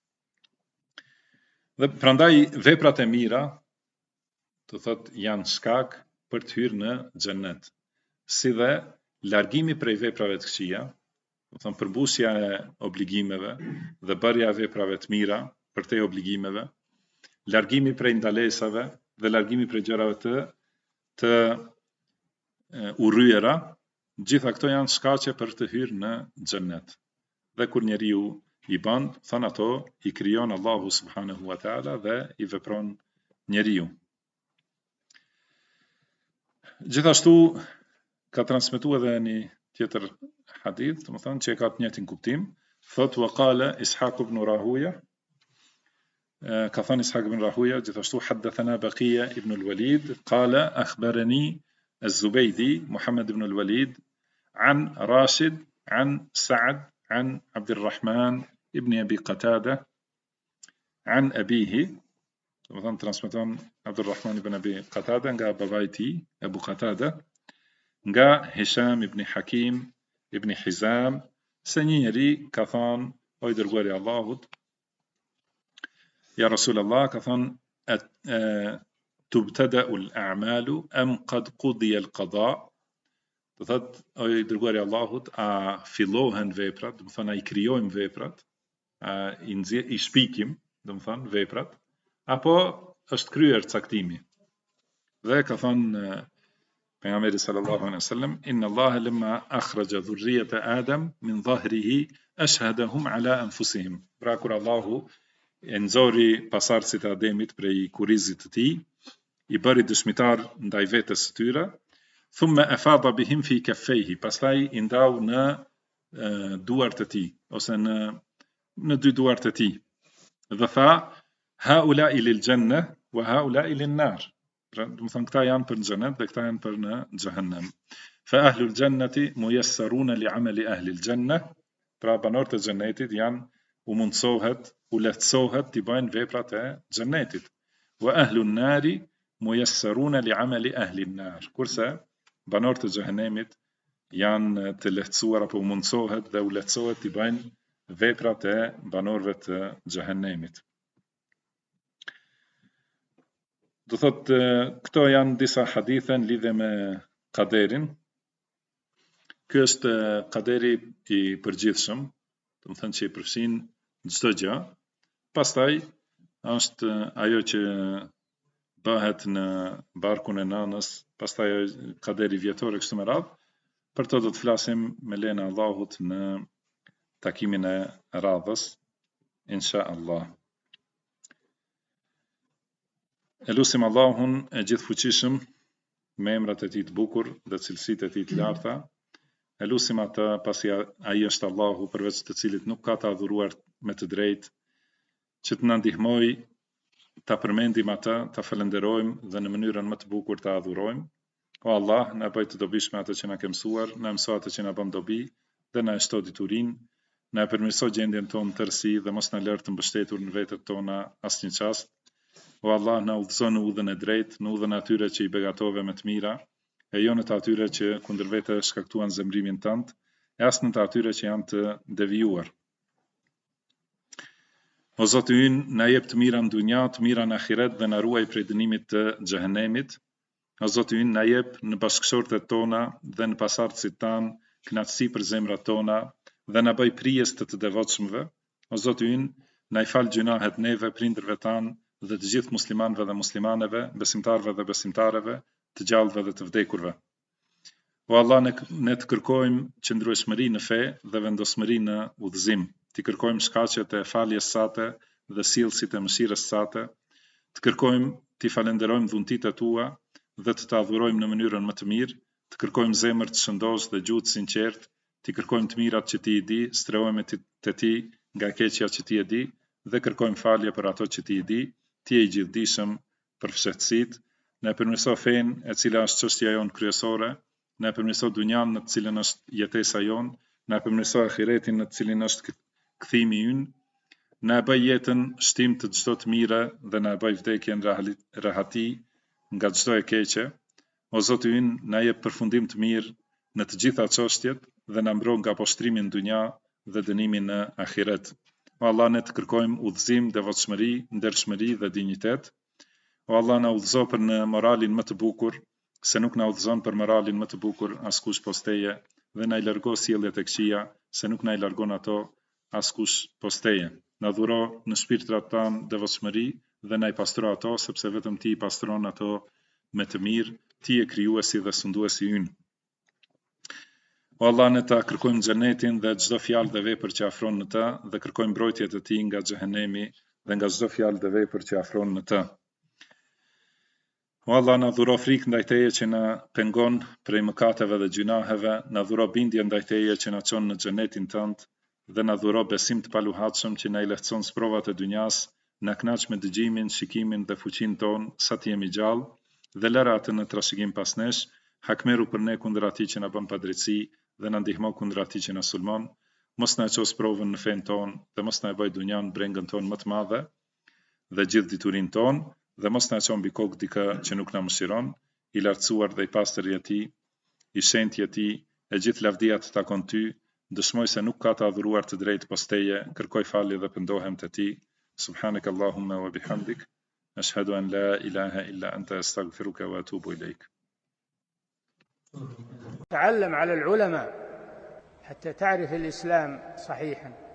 Dhe prandaj veprat e mira, do thotë janë shkak për të hyrë në xhenet. Si dhe largimi prej veprave të këqija, do thonë përbusja e obligimeve dhe bërja e veprave të mira për te obligimeve, largimi prej ndalesave dhe largimi prej gjërave të urryera, gjitha këto janë shkaqe për të hyrë në xhenet. dhe kur njeriu i bën, thon ato i krijon Allahu subhanahu wa taala dhe i vepron njeriu. Gjithashtu ka transmetuar edhe një tjetër hadith, domethënë që ka të njëjtin kuptim, thot wa qala Ishaq ibn Rahuya, ka thënë Ishaq ibn Rahuya, gjithashtu haddathana Baqiya ibn al-Walid, qala akhbarani az-Zubaydi Muhammad ibn al-Walid an Rashid an Sa'd an Abd al-Rahman ibn Abi Qatada an abihi, domethënë transmeton Abd al-Rahman ibn Abi Qatada nga babai i tij Abu Qatada, nga Hisham ibn Hakim ibn Hizam, se një njeri ka thënë, o i dërguari i Allahut, ja Rasulullah, ka thënë tubtada'u al-a'malu am qad qudiya al-qada, do thot, o i dërguari i Allahut, a fillohen veprat, do të thonë ai krijojmë veprat, i shpikim, do të thonë veprat, apo është kryer caktimi. Dhe ka thënë pejgamberi sallallahu alaihi wasallam, inna Allaha lamma akhraja dhurriyyata Adam min dhahrihi ashhadahum ala anfusihim. Pra kur Allahu e nxori pasardhësit e Ademit prej kurrizit të tij, i bëri dëshmitar ndaj vetes së tyre, thumma afada bihim fi kaffayhi, pastaj i ndau në duart e tij ose në dy duart e tij. Dhe tha, haula lil janna wa haula lin nar. Pra, do të thonë këta janë për në xhenet dhe këta janë për në xhehenem. Fa ahlul jannati muyassaruna li amali ahli al-janna. Pra banorët e xhenetit janë u mundsohet, u lehtësohet t'i bëjnë veprat e xhenetit. Wa ahlun nari muyassaruna li amali ahli an-nar. Kurse banorët e xhehenemit janë të lehtësuar apo u mundsohet dhe u lehtësohet t'i bëjnë veprat e banorëve të xhehenemit. Do thot, këto janë disa hadithe në lidhje me qaderin. Ky është qaderi i përgjithshëm, do të thënë që i përfshin çdo gjë. Pastaj është ajo që bëhet në barkun e nënës, pastaj qaderi vjetor e kështu me radhë. Për to do të flasim me lejen e Allahut në takimin e radhës, insha Allah. E lusim Allahun e gjithfuqishëm me emrat e tij të bukur dhe cilësitë e tij të larta. E lusim atë pasi ai është Allahu përveç të cilit nuk ka të adhuruar me të drejtë, që të na ndihmoj ta përmendim atë, ta falenderojmë dhe në mënyrën më të bukur ta adhurojmë. O Allah, na bëj të dobishme atë që na ke mësuar, na mëso atë që na bën dobi dhe na shto diturinë, na përmirëso gjendjen tonë tërësi dhe mos na lër të mbështetur në vetët tona asnjë çast. O Allah, na udhëzo në udhën e drejtë, në udhën e atyre që i begatove me të mira, e jo në të atyre që kundër vete shkaktuan zemrimin tënd, e as në të atyre që janë të devijuar. O Zoti ynë, na jep të mira në dunja, të mira në ahiret dhe na ruaj prej dënimit të xhehenemit. O Zoti ynë, na jep në bashkëshortet tona dhe në pasardhësit tanë kënaqësi për zemrat tona dhe na bëj prijes të devotshmëve. O Zoti ynë, na i fal gjunahet neve, prindërve tanë dhe të gjithë muslimanëve dhe muslimaneve, besimtarëve dhe besimtareve, të gjallëve dhe të vdekurve. O Allah, ne të kërkojmë qëndrueshmëri në fe dhe vendosmëri në udhëzim. Të kërkojmë shkaqet e faljes sate dhe sjellësit e mëshirës sate. Të kërkojmë t'i falenderojmë dhuntitë e tua dhe të adhurojmë në mënyrën më të mirë. Të kërkojmë zemër të shëndosh dhe gjuhë të sinqert. Të kërkojmë të mirat që ti i di, strehohemi te ti nga keqja që ti e di dhe kërkojmë falje për ato që ti i di. Ti je i gjithdijshëm për fshehtësitë. Na përmirëso fenë e cila është çështja jonë kryesore, na përmirëso dunjan në të cilën është jetesa jonë, na përmirëso ahiretin në të cilin është kthimi ynë, na bëj jetën shtim të çdo të mire dhe na bëj vdekjen rahati nga çdo e keqe. O Zoti ynë, na jep përfundim të mirë në të gjitha çështjet dhe na mbro nga poshtrimi në dunja dhe dënimi në ahiret. O Allah, ne të kërkojmë udhëzim, devotshmëri, ndershmëri dhe dinjitet. O Allah, na udhëzo për në moralin më të bukur, se nuk na udhëzon për moralin më të bukur askush posteje, dhe na i largo sjelljet e këqija, se nuk na i largon ato askush posteje. Na dhuro në shpirtrat tanë devotshmëri dhe na i pastro ato, sepse vetëm ti i pastron ato me të mirë, ti je krijuesi dhe sunduesi ynë. O Allah, ne ta kërkojmë xhenetin dhe çdo fjalë dhe vepër që afron në të, dhe kërkojmë mbrojtje të tij nga xhehenemi dhe nga çdo fjalë dhe vepër që afron në të. O Allah, na dhuro frikë ndaj Teje që na pengon prej mëkateve dhe gjunaheve, na dhuro bindje ndaj Teje që na çon në xhenetin tënd, dhe na dhuro besim të paluhatshëm që na i lehtëson sprovat e dynjas, na kënaq me dëgjimin, shikimin dhe fuqinë ton sa të jemi gjallë, dhe lëra atë në trashëgim pas nesh, hakmeru për ne kundër atij që na bën padrejtësi dhe na ndihmo kundër atij që na sulmon, mos na ços provën në fen ton dhe mos na e bëj dunjan brengën ton më të madhe dhe gjithë diturinë ton, dhe mos na çon mbi kokë dikë që nuk na mëshiron, i lartësuar dhe i pastër je ti, i shenjtë je ti, e gjithë lavdia të takon ty, dëshmoj se nuk ka të adhuruar të drejtë pos teje, kërkoj falje dhe pendohem te ti. Subhanak Allahumma wa bihamdik, ashhadu an la ilaha illa anta astaghfiruka wa atubu ilaik. تعلم على العلماء حتى تعرف الإسلام صحيحا.